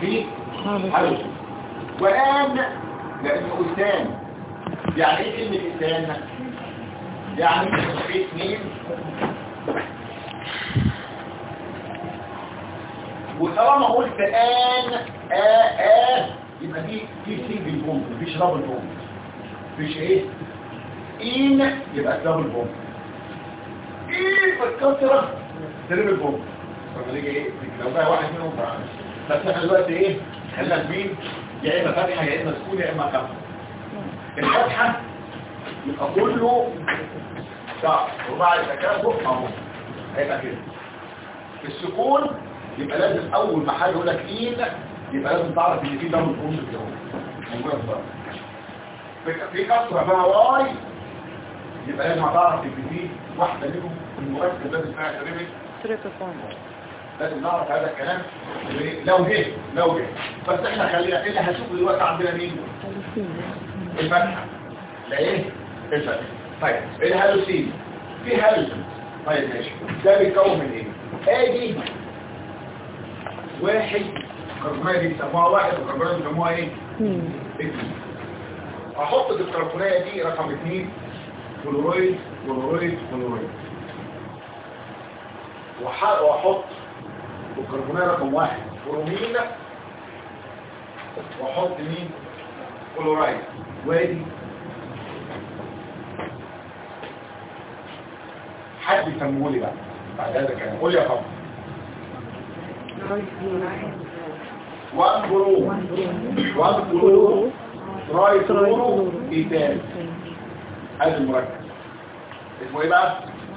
في حلو وآن لأنه إنسان. يعني ايه كلمة إنسان؟ يعني في اثنين وطالما قلت آن يبقى في سنجل بومب مفيش دبل بومب. مفيش ايه؟ إن يبقى دبل بومب. إيه بالكثرة تريبل بومب. طب نيجي ايه؟ لو بقى واحد منهم فرعنا بس احنا دلوقتي ايه؟ خلينا مين؟ يا إما فتحة يا إما سكون يا إما كفر. الفتحة يبقى كله صح وبعد التكافؤ اهو هيبقى كده. السكون يبقى لازم اول ما حاجه يقول لك ايه يبقى لازم تعرف ان في دبل بوند كده موجود بقى. في كسره بقى واي يبقى لازم تعرف ان في واحده منهم المركب لازم فيها تريبل بوند. لازم نعرف هذا الكلام لو جه بس احنا خلينا اللي هنشوفه دلوقتي عندنا مين؟ الفتحه. لا ايه؟ الفتحه. طيب الهالوسين في هالوسين. طيب ماشي ده بيتكون من ايه؟ ادي واحد كربونايه دي بيسموها واحد وكربونايه بيسموها ايه؟ اثنين. احط في الكربونايه دي رقم 2 كلورايد كلورايد كلورايد واحط في الكربونايه رقم 1 برومين واحط مين؟ كلورايد. وادي حد يسموه لي بقى بعد هذا الكلام. قول يا فندم. وان بلو تراي كلورو ايثان. هذا المركب اسمه ايه بقى؟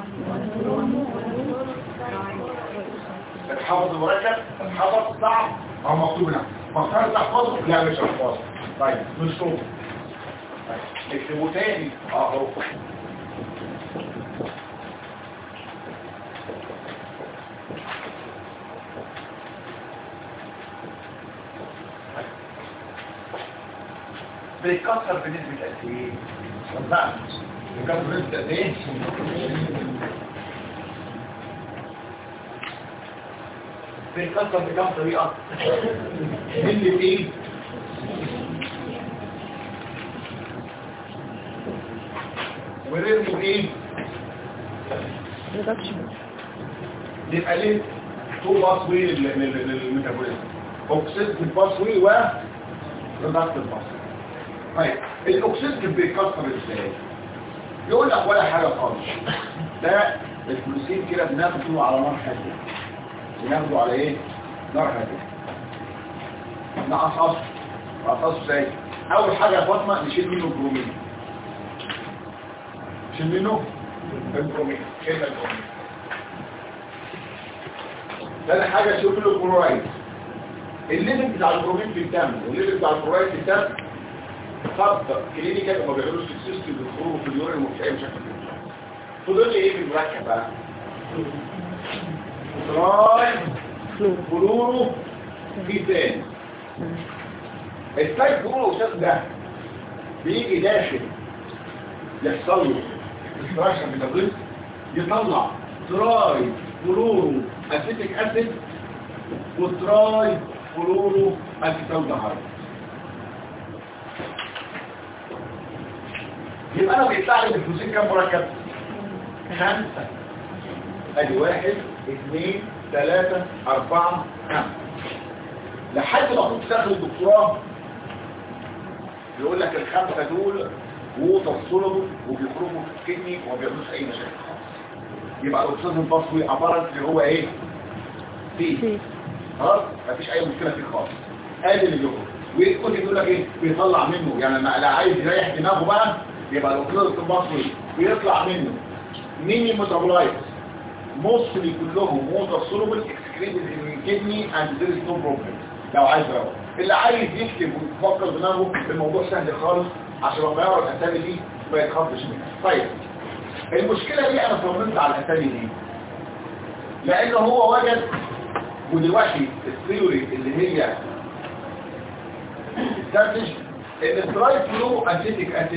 الحفظ المركب الحفظ صعب او مكتوب هنا مختار تحفظه؟ لا مش هحفظه. طيب نشوف اكتبه تاني اهو. بيتكسر بنسبة قد ايه؟ بقى بيتكسر بنسبة قد ايه؟ بيتكسر بكام طريقة؟ اللي ايه؟ وريرمو ايه؟ يبقى ليه؟ تو باسوي للميتابوليزم اوكسيد الباسوي و ريدكت الباسوي. طيب الاكسجين بيتكسر ازاي؟ يقول لك ولا حاجه خالص. ده الجلوسين كده بناخده على نار هاديه. بناخده على ايه؟ نار هاديه. نعصصه ازاي؟ اول حاجه يا فاطمه نشيل منه البرومين. نشيل منه البرومين. شيل البرومين. ثاني حاجه نشيل منه الكلورايد. الليفل بتاع البرومين في الدم والليفل بتاع الكلورايد في الدم خط كلينيكال وما بيعملوش السيستم بالخروج في اليورين ومفيش اي مشاكل. فضل لي ايه في المركب بقى؟ تراي كلورو ايثان. التراي كلورو ايثان ده بيجي داخل يحصل له اكستراكشن ميتابوليزم يطلع تراي كلورو اسيتيك اسيد وتراي كلورو اسيتالدهايد. يبقى انا بيطلع لي الفلوسين كام مركب؟ 5. ادي 1 2 3 4 5 لحد ما كنت تاخد الدكتوراه يقول لك ال5 دول ووتر سولوبل وبيخرجوا في الكدني وما بيعملوش اي مشاكل خالص. يبقى الاكسجين الباسوي عباره اللي هو ايه؟ سي. خلاص مفيش اي مشكله فيه خالص. ادي اللي بيخرج ويكون يقول لك ايه؟ بيطلع منه يعني لما لا عايز يريح دماغه بقى يبقى الاكسجين الباسوي بيطلع منه ميني ميتابولايتس موستلي كلهم ووتر سولوبل اكسكريتد ان الكدني اند ذير از نو بروبلم. لو عايز يروح اللي عايز يكتب ويفكر دماغه الموضوع سهل خالص عشان لما يقرا الاسامي دي ما يتخضش منها. طيب المشكله دي انا طمنت على الاسامي دي لانه هو وجد ودلوقتي الثيوري اللي هي استنتج ان التراي فلو اسيتيك اسيد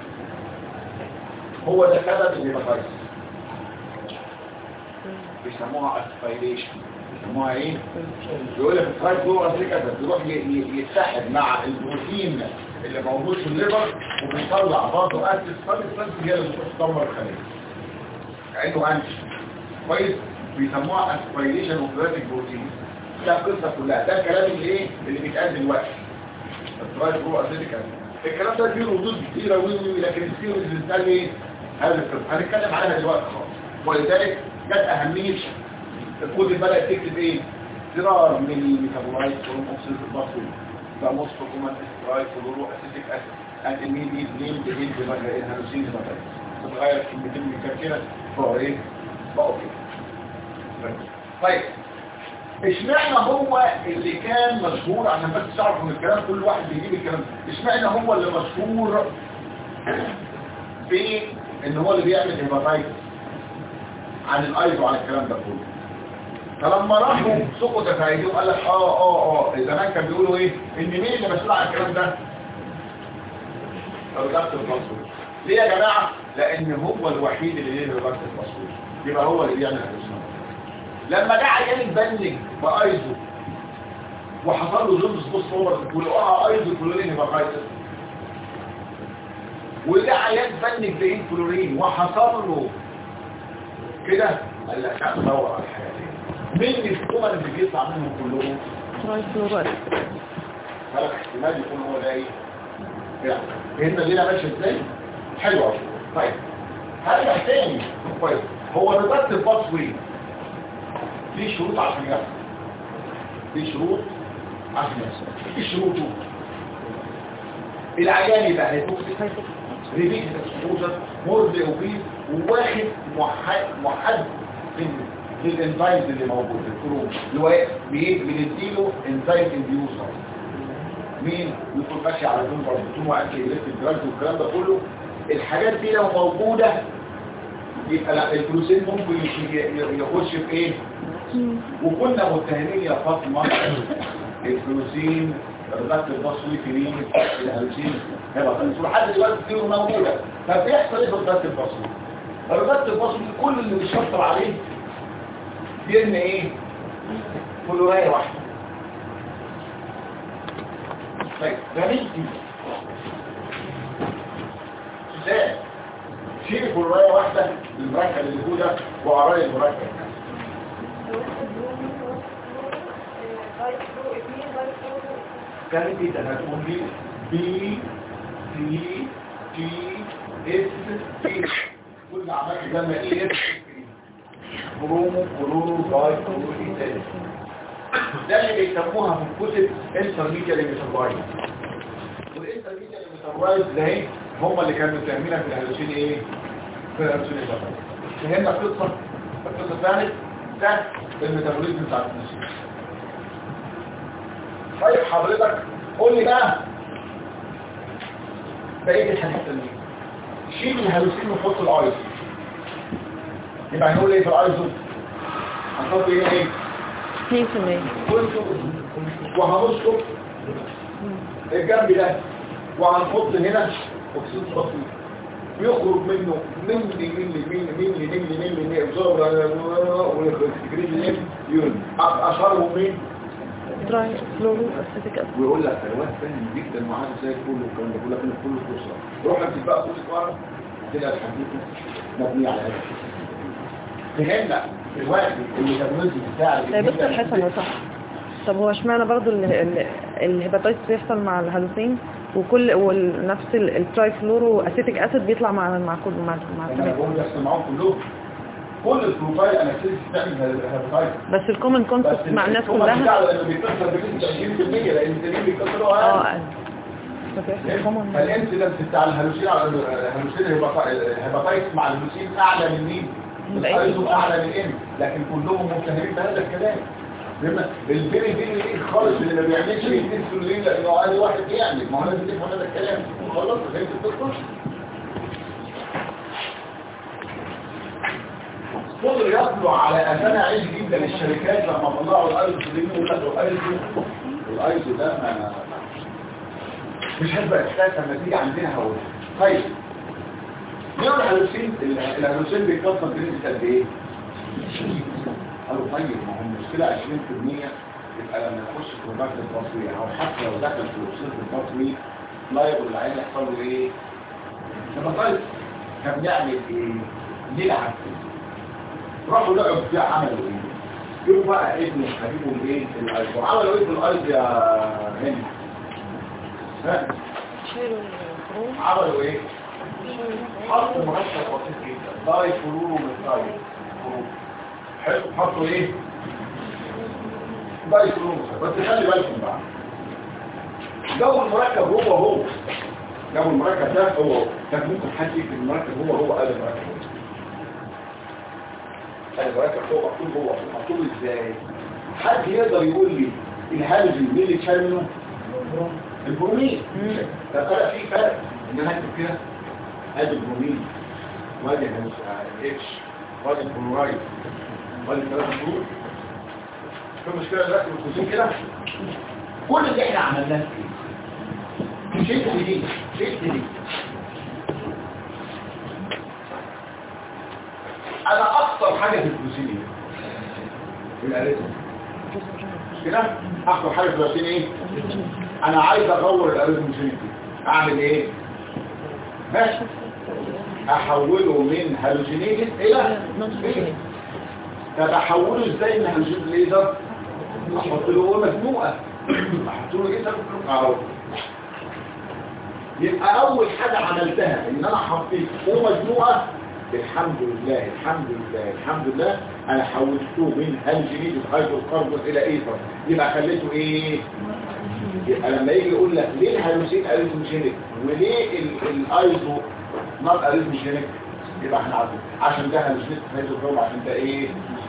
هو ده سبب الهيباتايتس. بيسموها اسبيريشن. سموها ايه؟ يقول لك الترايب فلورو اسيتيك اسيد بيروح يتحد مع البروتين اللي موجود في الليفر وبيطلع برضه اسيد ساليسيليك هي اللي بتروح تدمر الخليه. عنده انتي كويس بيسموها اسبيريشن اوف بروتين. ده القصه كلها، ده الكلام اللي ايه اللي بيتقال دلوقتي. الترايب فلورو اسيتيك اسيد الكلام ده فيه ردود كتيره لكن السيريز بالنسبه لي ايه؟ هذا القصه هنتكلم عليها دلوقتي خالص. ولذلك جت اهميه الكود بدات تكتب ايه؟ زرار من الميتابولايت فروم اوكسيد البصري ده مصفى كومان استرايد فلورو اسيتيك اسيد and immediate name the hint الهالوسين هيباتايتس تتغير كلمتين من كده فهو ايه؟ بقوا كده. طيب اشمعنى هو اللي كان مشهور عشان بس تعرفوا من الكلام كل واحد بيجيب الكلام اشمعنى هو اللي مشهور في ان هو اللي بيعمل هيباتايتس عن الايض وعن الكلام ده كله. فلما راحوا سقوا تفاعليه وقال لك زمان كان بيقولوا ايه ان مين اللي مسؤول عن الكلام ده؟ الرجاله البصري. ليه يا جماعه؟ لان هو الوحيد اللي ليه الرجاله البصري يبقى هو اللي بيعمل هيباتايتس. لما جه عيان اتبنج بايزو وحصل له جونز بوست اوفر بيقولوا ايزو كلورين هيباتايتس، وجه عيان اتبنج باين كلورين وحصل له كده قال لك تعالوا ندور على الحاجتين مين الكومن اللي بيطلع منهم كلهم؟ ترايب فلورو اسيتيك. فلك احتمال يكون هو ده ايه؟ يعني هنا لينا ماشي ازاي؟ حلو قوي. طيب هرجع تاني كويس. هو الرباط البصري في شروط عشان يحصل. في شروط عشان يحصل. في شروطه العيان يبقى هيتوكسيك ريبيت اكسبوجر مرضي وبيس وواخد محد للانزايمز اللي موجود في الكروم اللي هو بنديله انزايم انديوسر. مين يكون ماشي على دون باربيتون واكل الكتريك دراجز والكلام ده كله. الحاجات دي لو موجوده يبقى لا الجلوسين ممكن يخش في ايه؟ وكنا متهمين يا فاطمه الجلوسين الرباط البصري في مين؟ الهالوسين هيباتايتس لحد دلوقتي كتير موجوده. فبيحصل ايه في الرباط البصري؟ الرباط البصري كل اللي بيشطب عليه بيرمي ايه؟ فلورايه واحده. طيب رميتي ازاي؟ شيل فلورايه واحده المركب اللي هو ده وقرايه المركب كانت ايه ده؟ هتقول لي بي سي تي اس اي كل عملت جمع ايه اس برومو كلورو باي كلورو ايتاني. ده اللي بيسموها في الكتب انترميديال ميتابولايت. والانترميديال ميتابولايت ده هم اللي كانوا بيعملوا في الهالوسين ايه؟ في الهالوسين الهيباتايتس. فهمنا القصه الثالث ده الميتابوليزم بتاع الانسولين. طيب حضرتك قول لي بقى بقيه الحاجات التانيه. شيل الهالوسين وحط الايزو. يبقى هنقول ايه في الايزو؟ هنحط ايه؟ 2% وهنشطب الجنب ده وهنحط هنا اكسيد بسيط ويخرج منه ملي ويخرج يون. اشهرهم مين؟ ترايب فلورو اسيتيك اسيد. ويقول لك الواد فاهم جدا وعارف زي الفل والكلام ده كله لكن كله فرصه. روح انت بقى كل مره تلاقي الحديث مبني على هذا. فهمنا الوقت اللي تبنيزي بتاع بص الحسن صح. طب هو اشمعنى برضو الهيباتايتس بيحصل مع الهالوسين وكل ونفس الترايب فلورو اسيتيك اسيد بيطلع مع كل انا بقول بيحصل معاهم كلهم. كل البروفايل اناليسيس بتعمل هيباتايتس بس الكومن كونسبت مع الناس كلها لانه بيكسر بنسبه 20% لان الدليل بيكسروا فالانسيدنس بتاع الهالوسين على الهالوسين الهيباتايتس مع الهالوسين اعلى من مين؟ الايزو اعلى من ام لكن كلهم متهمين بهذا الكلام. الفيري فيري خالص اللي ما بيعملش الانسولين لانه عادي واحد يعمل ما هو لازم تفهم هذا الكلام وخلاص فهمت القصه. فضل يطلع على اثناء عيش جدا للشركات لما طلعوا الايزو يقول لك الايزو ده مش هتبقى اساس لما تيجي عندنا هقول. طيب ليه الهالوسين بيتكسر بنسبه قد ايه؟ قالوا طيب ما هم المشكله 20% يبقى لما يخش في الرباط البصري او حتى لو دخل في الوصول البصري لا يقول العين يحصل له ايه؟ هيباتايتس. فبنعمل ايه؟ نلعب فيه. راحوا لعبوا فيها عملوا ايه؟ جيبوا بقى ابن حبيبهم ايه؟ الايض. عملوا ايه في الايض يا هند؟ ها؟ شيلوا الخروج. عملوا ايه؟ حطوا مرشح بسيط جدا داي فلورو ميثايل فلورو. حلو. حطوا ايه؟ داي فلورو ميثايل. بس خلي بالكم بقى جو المركب هو جو المركب ده هو كان ممكن حد يكتب المركب هو قال المركب هو مكتوب مكتوب ازاي؟ حد يقدر يقول لي الهالوجين مين اللي اتشال منه؟ البرومين. طب انا في فرق ان انا اكتب كده ادي البرومين وادي الاتش وادي الكلورايد وادي ثلاثه فلور. في مشكله دلوقتي بالخصوص كده كل اللي احنا عملناه ايه؟ شلت دي انا اكتر حاجه في البروسين الاريثم كده اكتر حاجه في البروسين ايه؟ انا عايز اغور الاريثم اعمل ايه؟ ماشي احوله من هالوجينيز الى نون. طب احوله ازاي من هالوجينيز ليزر؟ احط له مجموعه احط له ايه؟ اهو. يبقى اول حاجه عملتها ان انا حطيت مجموعه. الحمد لله انا حولته من هالوجينيز هيدروكربون الى ايثر. يبقى خليته ايه؟ يبقى لما يجي يقول لك ليه الهالوجين اريثموجينيك وليه الايزو نوت اريثموجينيك يبقى احنا عارفين عشان ده هالوجين هيدروكربون عشان ده ايه؟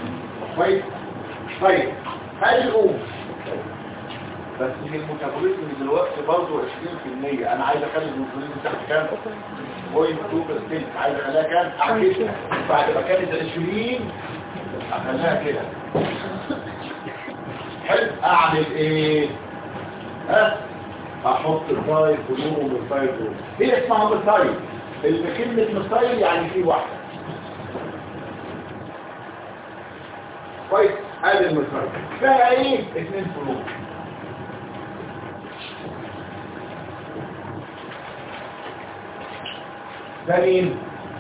طيب هاجئوا بس في الميتابوليزم دلوقتي برضه 20%. انا عايز اخلي الميتابوليزم تحت كام؟ 0.2%. عايز اخليها كام؟ اعكسها بعد ما كانت 20 اخليها كده. حلو. اعمل ايه؟ احط الطايل فلور والطايل فلور. هي اسمها مطايل. كلمة مطايل يعني في واحدة. كويس. ادي المطايل فيها ايه؟ 2 فلور. ده مين؟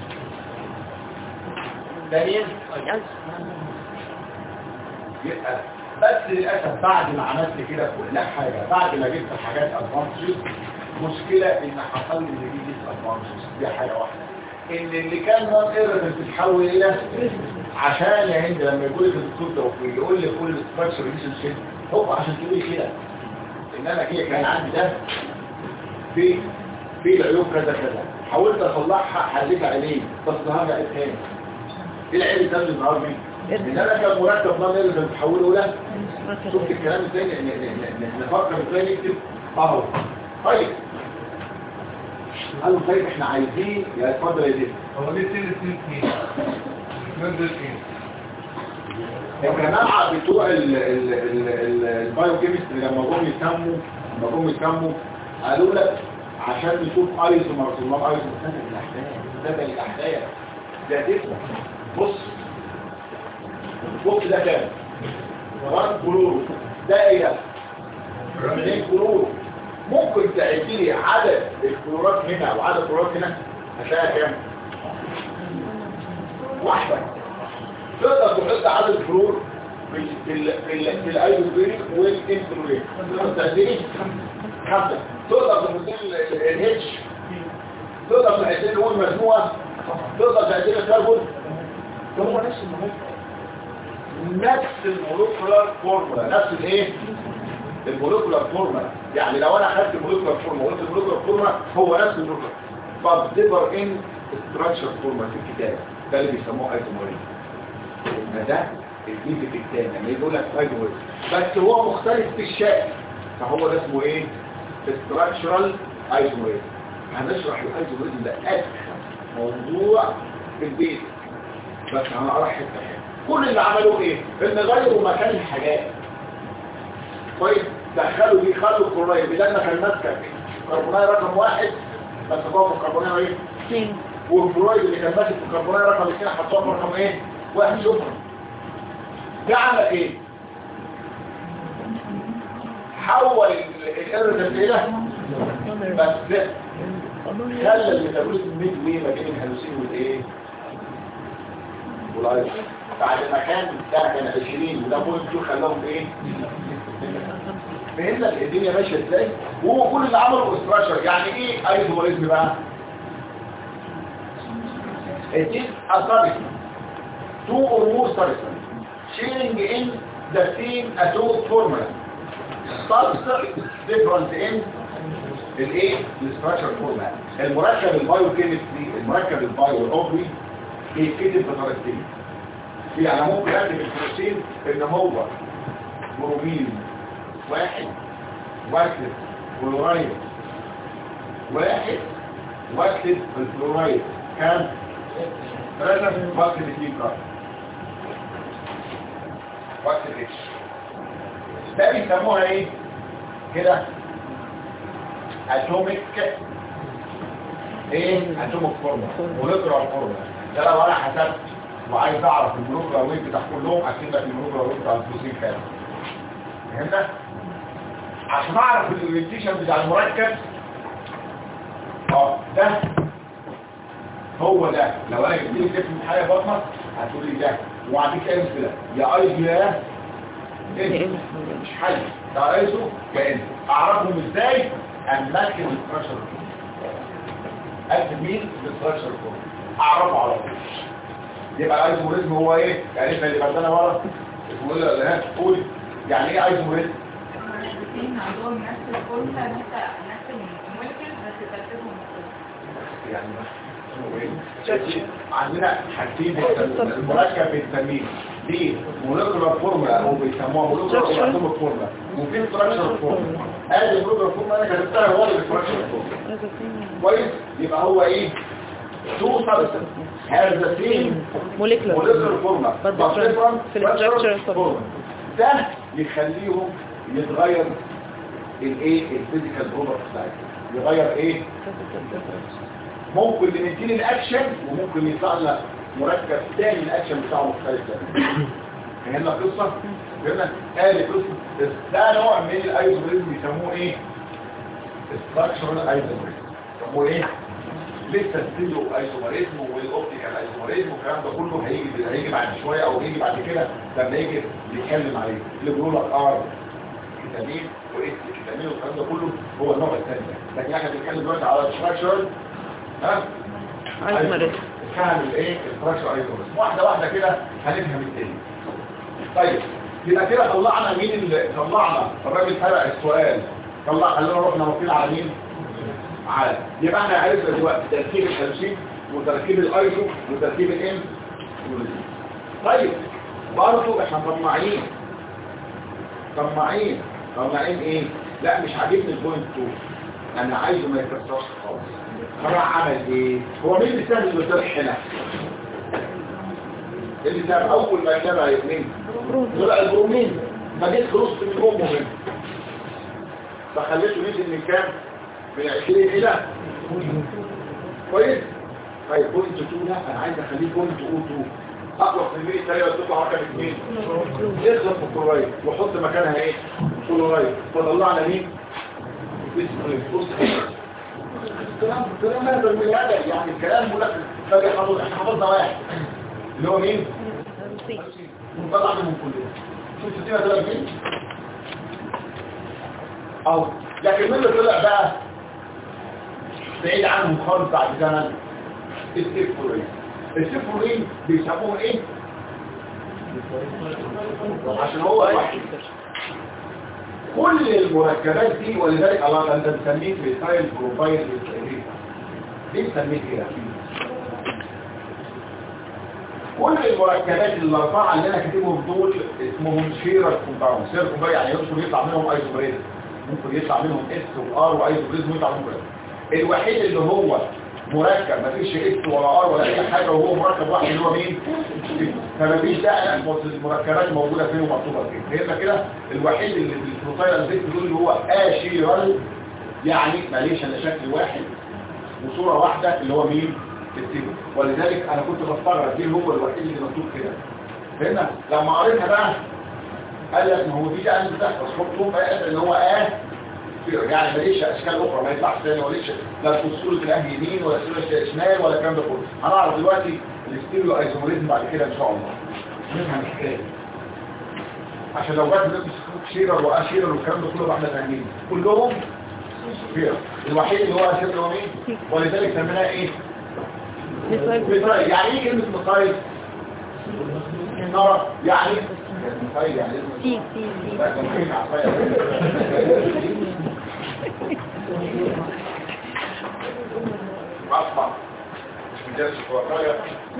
يبقى بس للأسف بعد ما عملت كده كل حاجة بعد ما جبت حاجات ادفانسز مشكلة ان حصل لي ديزيز ادفانسز. دي حاجة واحدة ان اللي كان نون ايرر بتتحول الى عشان يا هند لما يقول لك الدكتور توفيق يقول لي كل ستراكشر ريليشن شيب هو عشان تقول كده ان انا كان عندي ده في العيوب كذا حاولت اصلحها حليت عينين بس ظهر لي تاني. ايه العيب الثاني اللي ظهر لي؟ ان انا كان مركب نون ايرر بتحوله له. شفت الكلام ازاي؟ نفكر ازاي نكتب اهو. طيب قالوا طيب احنا عايزين يا اتفضل يا دي هو ليه سيل ايه؟ ننزل ايه؟ الجماعه بتوع البايو كيمستري لما جم يسموا قالوا لك عشان نشوف ايزومرز وما ايزومرز سبب الاحداث ده تفهم. بص ده كام؟ 1 كلورو. ده ايه ده؟ 2 كلورو. ممكن تعد لي عدد الكلورات هنا وعدد الكلورات هنا هتلاقيها كام؟ واحدة. تقدر تحط عدد الكلور في الايزوبيريك والانسولين. تقدر تعد 5. تقدر تحط الاتش. تقدر تعد لي اول مجموعة. تقدر تعد لي الكربون. هو نفس المولكولار فورمولا. نفس الايه؟ المولكولار فورمولا. يعني لو انا اخدت المولكولار فورمولا وقلت المولكولار فورمولا هو نفس المولكولار but differ in structure فورمولا في الكتاب. ده اللي بيسموه ايزوموريك. ده الجزء الثاني لما يقول لك ايزوموريك بس هو مختلف في الشكل فهو ده اسمه ايه؟ structural ايزوموريك. هنشرح الايزوموريك ده اكثر موضوع في البيت بس انا ارحب كل اللي عملوه ايه؟ ان غيروا مكان الحاجات. كويس. دخلوا دي خلوا الكلورايد بدل ما كان ماسكك الكربونايه رقم 1 بس هو في الكربونايه ايه؟ 2 والكلورايد اللي كان ماسك في الكربونايه رقم 2 حطوه في رقم ايه؟ 1. شكرا. ده عمل ايه؟ حول الارتب الى بس خلى الميتابوليزم ميد ويه ما بين الهلوسين والايه والايض بعد ما كان بتاع كان 20 وده بوينت خلاهم ايه فهمنا الدنيا ماشيه ازاي وهو كل اللي عمله استراكشر يعني ايه ايزوميريزم بقى it is a substance two or more substances sharing in the same atomic formula substance different in الايه الاستراكشر فورمات المركب البايوكيمستري المركب البايوعضوي بيتكتب بطريقتين يعني ممكن اكتب البروتين ان هو برومين واحد واكتب كلورايد واحد واكتب الكلورايد كام 3 واكتب 2 كاربون واكتب اتش ده بيسموها ايه كده اتوميك ايه اتوميك فورمولا مولكيولار فورمولا ده لو انا حسبت وعايز اعرف المولكيولار ويت بتاع كلهم اكتب لك المولكيولار ويت بتاع الفوسفين كام فهمت عشان اعرف الاورينتيشن بتاع المركب ده هو ده لو انا جبت لك اسم حاجه بطنه هتقول لي ده وعندك كام كده يا ايزو يا مش حل ده ايزو كان اعرفهم ازاي اماكن الاستراكشر اكتب مين الاستراكشر اعرفه على طول يبقى الايزوموريزم هو ايه يعني احنا اللي بدنا ورا اسمه ايه اللي هتقول يعني ايه ايزوموريزم الاثنين عندهم نفس الفورمولا نفس المولكيول بس ترتيبهم مختلف يعني عندنا حاجتين المركب بنسميه دي مولكيولار فورمولا او بيسموها مولكيولار فورمولا وفي ستراكشر فورمولا ادي المولكيولار فورمولا انا كتبتها هو الاستراكشر فورمولا كويس يبقى هو ايه تو سبستنس has the same molecular formula but different structure formula ده يخليهم يتغير الايه الفيزيكال بروبرتي بتاعته يغير ايه ممكن نمتين الاكشن وممكن يطلع لنا مركب ثاني الاكشن بتاعه مختلف تماما فهمنا القصه فهمنا قال قصه ده نوع من الايزوميريزم بيسموه ايه ستراكشرال ايزوميريزم بيسموه ايه لسه ستيلو ايزوميريزم والاوبتيكال ايزوميريزم والكلام ده كله هيجي بعد شويه او هيجي بعد كده لما يجي يتكلم عليه اللي بيقول لك كتابين وايه كتابين والكلام ده كله هو النوع الثاني لكن احنا بنتكلم دلوقتي على ستراكشرال ايزوميريزم فهم الايه الستراكشر ايزوميريزم واحده واحده كده هنفهم التاني طيب يبقى كده طلعنا مين اللي طلعنا الراجل فرق السؤال خلينا رحنا واقفين على مين على يبقى احنا عرفنا دلوقتي تركيب الهلوسين وتركيب الايزو وتركيب الام طيب برضه احنا طماعين ايه لا مش عاجبني البوينت 2 انا عايزه ما يكسرش خالص فراح عمل ايه هو مين اللي سهل اللي طلع هنا اللي سهل اول ما كان مين طلع البرومين فجيت خلصت من امه هنا فخليته نزل من كام من 20 الى كويس طيب بوينت 2 لا انا عايز اخليه بوينت 2 اقرب في الميل الثانيه وتطلع رقم 2 يخلط في الكلورايد وحط مكانها ايه كلورايد فطلعنا مين بص الكلام هذا المليادة يعني الكلام ملك فاجئ حضور احنا حفظنا واحد اللي هو مين ونطلع منهم كلهم شوف ستين طلع مين اهو لكن من اللي طلع بقى بعيد عنهم خالص بعد زمن السيفورين بيسموه ايه عشان هو واحد كل المركبات دي ولذلك الله انت بتسميه ريسايل بروفايل ليه بتسميه كده كل المركبات الاربعه اللي انا كاتبهم دول اسمهم شيرر كومباوند شيرر كومباوند يعني يمكن يطلع منهم ايزوميريز ممكن يطلع منهم اس وار وايزوميريز ويطلع منهم الوحيد اللي هو مركب مفيش اس ولا ار ولا اي حاجه وهو مركب واحد اللي هو مين فمفيش داعي المركبات موجوده فين ومكتوبه فين فهمنا كده الوحيد اللي في البروفايل اللي بيقول اللي هو اشيرال يعني ماليش الا شكل واحد وصوره واحده اللي هو مين التيبو ولذلك انا كنت بستغرب ليه هو الوحيد اللي مكتوب كده فهمنا لما قريتها بقى قال لك ما هو دي يعني بتحفظ خطهم بقى ان هو يعني ماليش اشكال اخرى ما يطلعش تاني وليش لا الفصول تلاقيه يمين ولا سلوش شمال ولا الكلام ده كله. هنعرف دلوقتي الاستيريو ايزوموريزم بعد كده ان شاء الله نفهم الحكايه عشان لو جت نفس شيرر واشيرر والكلام ده كله احنا فاهمين كلهم فيها. الوحيد اللي هو اشيرر هو مين ولذلك سميناه ايه ميثايل. يعني ايه كلمه ميثايل نرى يعني ميثايل يعني سي لا ده مين عصايه اصبع مش مجالس الوقايه.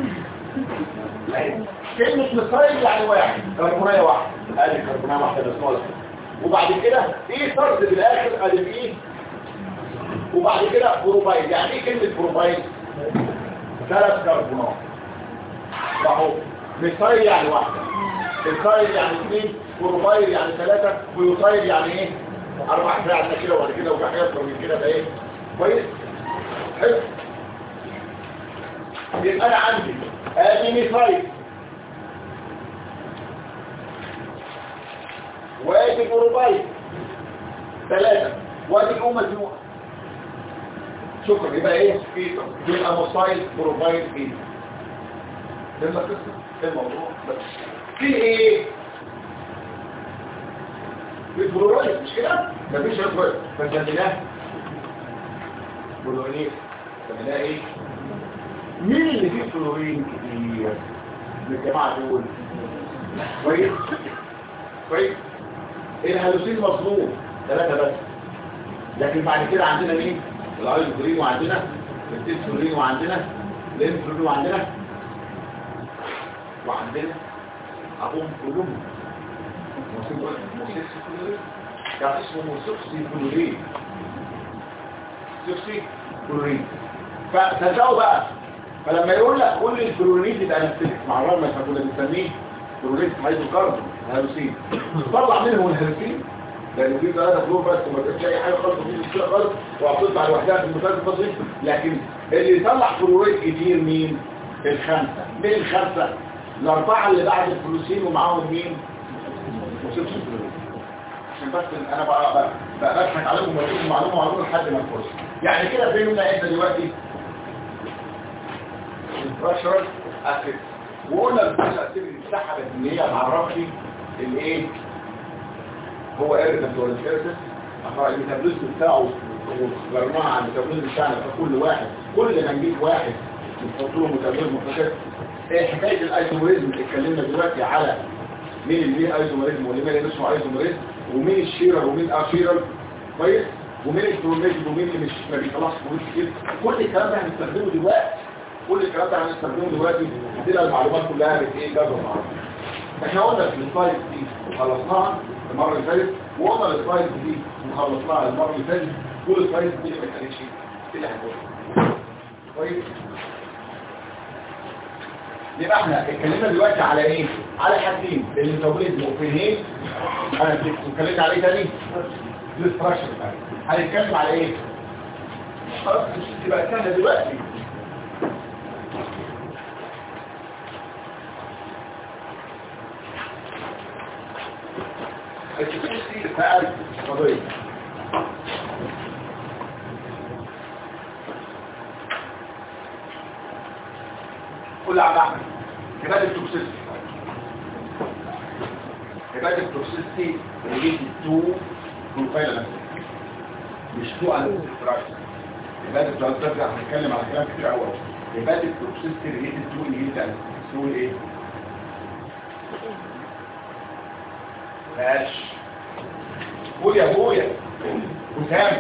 كلمة ميثايل يعني واحد كربونية واحدة ادي كربونية واحدة بس نقولها وبعد كده ايه طرد بالاخر ادي ايه وبعد كده بروبايل. يعني ايه كلمة بروبايل 3 كربونات اهو. ميثايل يعني واحدة ميثايل يعني 2 بروبايل يعني 3 بيوتايل يعني ايه 4 فعلنا كده وبعد كده وفي حاجات اكتر من كده ده ايه كويس حلو. يبقى انا عندي ادي ميثايل وادي بروبايل 3 وادي مجموعة شكرا. يبقى ايه يبقى ميثايل بروبايل ايه ده القصه ده الموضوع بس في ايه في بروبايل مش كده مفيش بروبايل فسميناه بروبايل سميناه ايه مين اللي فيه فلورين كتير من الجماعه دول كويس كويس. الهالوسين مظلوم 3 بس لكن بعد كده عندنا مين الايزوفلورين وعندنا التيسفلورين وعندنا الانفلورين وعندنا اقوم كلهم موسيقسي يعني اسمه موسيقسي فلورين موسيقسي فلورين. فتساوي بقى فلما يقول لك كل الفلورين يبقى نفسك مع الرغم احنا كنا بنسميه فلورين هيدروكربون الهالوسين طلع منهم الهالوسين لان في 3 فلور بس وما فيش اي حاجه خالص وفي مشكله خالص وهتطلع على لوحدها في المثال البسيط. لكن اللي يطلع فلوريد كتير مين الخمسه من الخمسه ال4 اللي بعد الفلوسين ومعاهم مين عشان بس انا بقى بضحك عليكم وبديكم معلومه لحد ما تخش. يعني كده فهمنا انت دلوقتي البريشر اسيد وقلنا البريشر اسيد بتاعها ان هي تعرفني الايه هو ايرتنت ولا ايرتنت الميتابوليزم بتاعه وغيرناها عن الميتابوليزم بتاعنا فكل واحد كل ما نجيب واحد نحط له ميتابوليزم مختلف. ايه حكايه الايزوموريزم اتكلمنا دلوقتي على مين اللي ليه ايزوموريزم واللي ما اسمه ايزوموريزم ومين الشيرر ومين اشيرر كويس ومين البروميزم ومين اللي مش ما بيطلعش فلوس كتير. كل الكلام ده هنستخدمه دلوقتي هتلاقي المعلومات كلها ايه جابه مع بعض. احنا قلنا في السلايد دي خلصناها المره اللي فاتت وقلنا السلايد دي وخلصناها المره اللي فاتت. كل السلايد دي ما كانتش ايه اللي هنقوله كويس. يبقى احنا اتكلمنا دلوقتي على ايه على حاجتين الميتابوليزم وفين انا اتكلمت عليه تاني الاستراكشر بتاعي هنتكلم على ايه خلاص مش تبقى سهله دلوقتي. التفاصيل بتاعت القضيه كل عام كبات التوكسيستي ريليتد تو بروفايل مش تو على الاستراكشر. كبات التوكسيستي هنتكلم على كلام كتير قوي. كبات التوكسيستي ريليتد تو اللي ايه ماشي قول يا ابويا وسام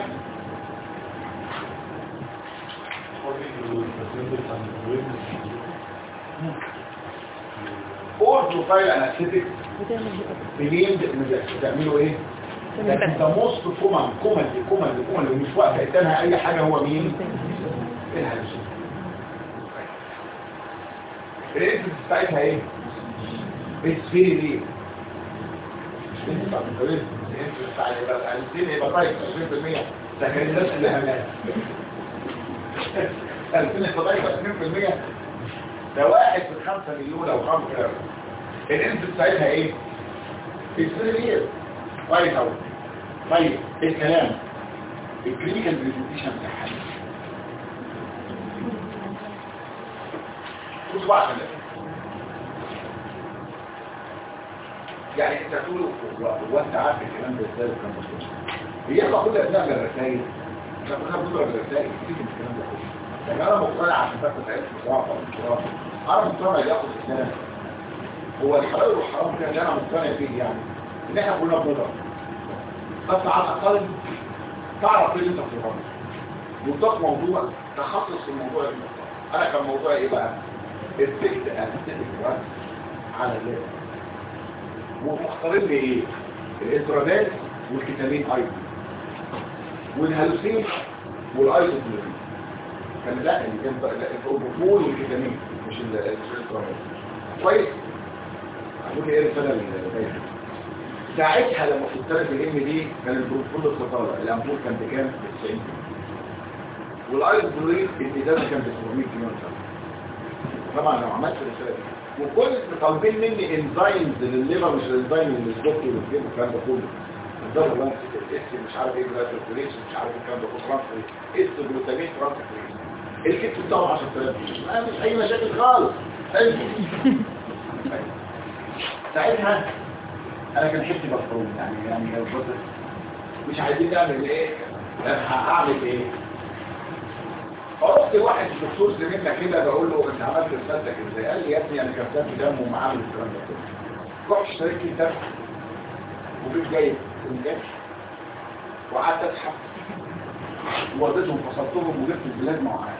قول بروفايل انستيك بلين بتعملوا ايه ده موست كومن ومش وقت قدامها اي حاجه هو مين الهالوسين. الانت بتاعتها ايه السفيري دي يبقى طيب 20% ده كان الناس اللي همات 20% ده 1 في 5 مليون او 5 مليون. الانت بتاعتها ايه السيريال كويس قوي. طيب الكلام الكلينيكال بريزنتيشن بتاعها بص بقى عشان يعني انت تقوله وانت عارف الكلام ده ازاي وكان مظبوط. هي المفروض اثناء الرسائل مش هتبقى بتضرب الرسائل كتير من الكلام ده كله. يعني انا مقتنع عشان بس تعرف بصراحه انا مقتنع ياخد الكلام. هو الحلال والحرام كده اللي انا مقتنع فيه يعني ان احنا كلنا بنضرب، بس على الاقل تعرف ايه اللي انت بتضربه وتضاف موضوع تخصص في الموضوع اللي بتضربه. انا كان موضوعي ايه بقى؟ الفكت انستيك على الليل ومختارين لي ايه؟ الانترادات والكتامين ايضا والهالوسين والايزوفلورين. كان لا البروبول والكتامين مش الانترادات. كويس؟ هقول ايه الرساله اللي ساعتها لما كنت طالب الام دي كان البروبول الخطاله الامبول كان بكام؟ ب 90 والايزوفلورين الازازه كان ب 700 جنيه. طبعا لو عملت الرساله دي وكل طالبين مني انزايمز للليفر مش الانزايم للسبوت والكلام الكلام ده كله الضرب لانس مش عارف ايه جلاتوكوليش مش عارف الكلام ده كله ترانس جلوتامين ترانس الكتف بتاعه 10000 جنيه ما مش اي مشاكل خالص. ساعتها انا كان حبتي مفروض يعني مش عايزين نعمل ايه هعمل ايه. فرحت واحد دكتور زميلنا كده بقول له انت عملت رسالتك ازاي؟ قال لي يا ابني انا كتبت دم ومعامل الكلام ده كله. رحت اشتريت لي دم وجيت جايب انجاز وقعدت اسحب ووديتهم فصلتهم وجبت البلاد معايا.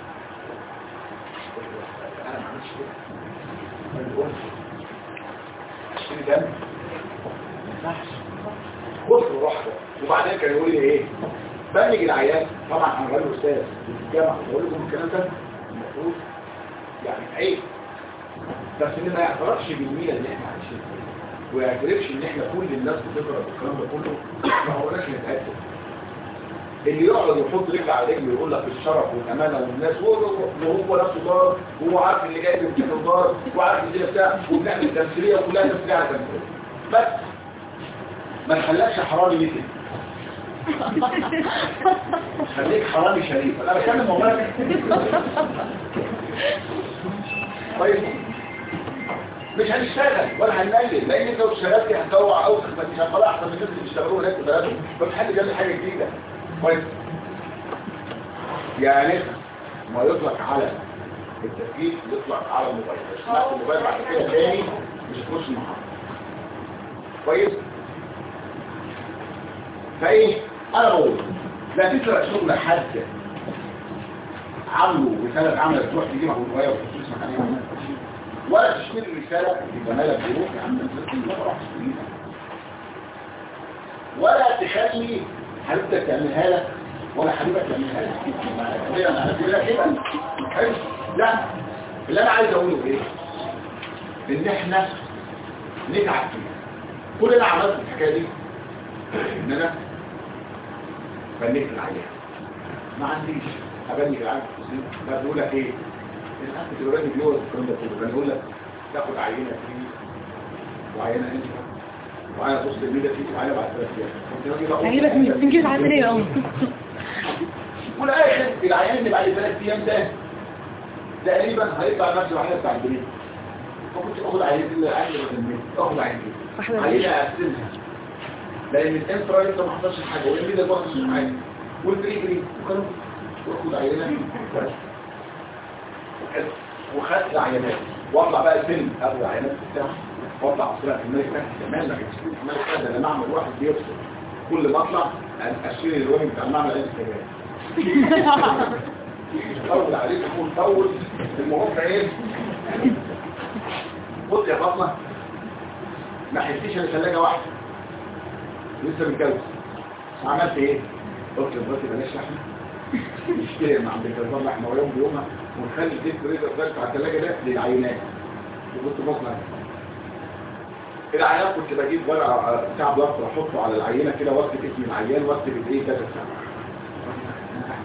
انا ما عملتش كده. ما بقولش اشتري دم ما ينفعش. خد وروح وبعدين كان يقول لي ايه؟ بلغ العيان. طبعا انا راجل استاذ في الجامعه بقول لكم الكلام ده المفروض يعني عيب بس ان ما يعترفش بالمية اللي احنا عايشين فيها ويعترفش ان احنا كل الناس بتقرا الكلام ده كله ما هوناش نتاكد. اللي يقعد يحط رجل على رجل ويقول لك الشرف والامانه والناس وهو نفسه ضار وهو عارف اللي جاي من ضار وعارف اللي بتاع وبنعمل تمثيليه وكلها تمثيليه على تمثيليه بس ما نخليكش حرامي ليه كده. خليك حرامي شريف. انا بتكلم والله. طيب مش هنشتغل ولا هننجل لان انت لو اشتغلت هتطوع اوسخ ما انتش هتطلع احسن من الناس اللي بيشتغلوا هناك في بلدهم. مفيش حد جاب لي حاجه جديده. كويس يعني ما يطلق على التفكير يطلق على الموبايل. اسمعت الموبايل بعد كده تاني مش هتخش المحاضره. كويس فايه انا بقول لا تسرق شغل حد عامله رساله عملت تروح تجيبها وتغير وتشوف مكانها ولا تشتري الرساله اللي زمالك بيروح يا عم ولا تخلي حبيبتك تعملها لك ولا حبيبك تعملها لك. انا هعتبرها كده حلو. لا اللي انا عايز اقوله ايه؟ ان احنا نتعب فيها. كل اللي عملت الحكايه دي ان انا بنيت العيان ما عنديش ابني العيان في التسليم. ده بقول لك ايه؟ الان بتوراني بيور الكلام ده كله. بقول لك تاخد عينه فيه وعينه انت وعينه بص الميدا فيه وعينه بعد 3 ايام هجيبك من كيف عامل ايه اهو. والاخر العيان اللي بعد 3 ايام ده تقريبا هيطلع نفس العينه بتاع البريد. فكنت اخد عينه العينه اللي اخد عينه عينه اقسمها لان الانفرا لسه ما حصلش حاجه والميدا ما حصلش حاجه والبريد وكانوا واخد عينه وخدت عينات واطلع بقى الفيلم ابو العينات بتاعه واطلع اصلا في الملك تحت كمان ما كانش في الملك ده انا معمل واحد بيفصل كل ما اطلع اشيل الوين بتاع المعمل ده كمان طول عليك يكون طول المهم ايه بص يا فاطمه ما حسيتش ان ثلاجه واحده لسه متجوز عملت ايه قلت لمراتي بلاش احنا نشتري مع عند الجزار لحمه ويوم بيومها ونخلي الديب فريزر ده بتاع الثلاجه ده للعينات. وكنت بطلع العينات كنت بجيب ورقه بتاع بلاستر احطه على العينه كده واكتب اسم العيان واكتب الايه كذا سنه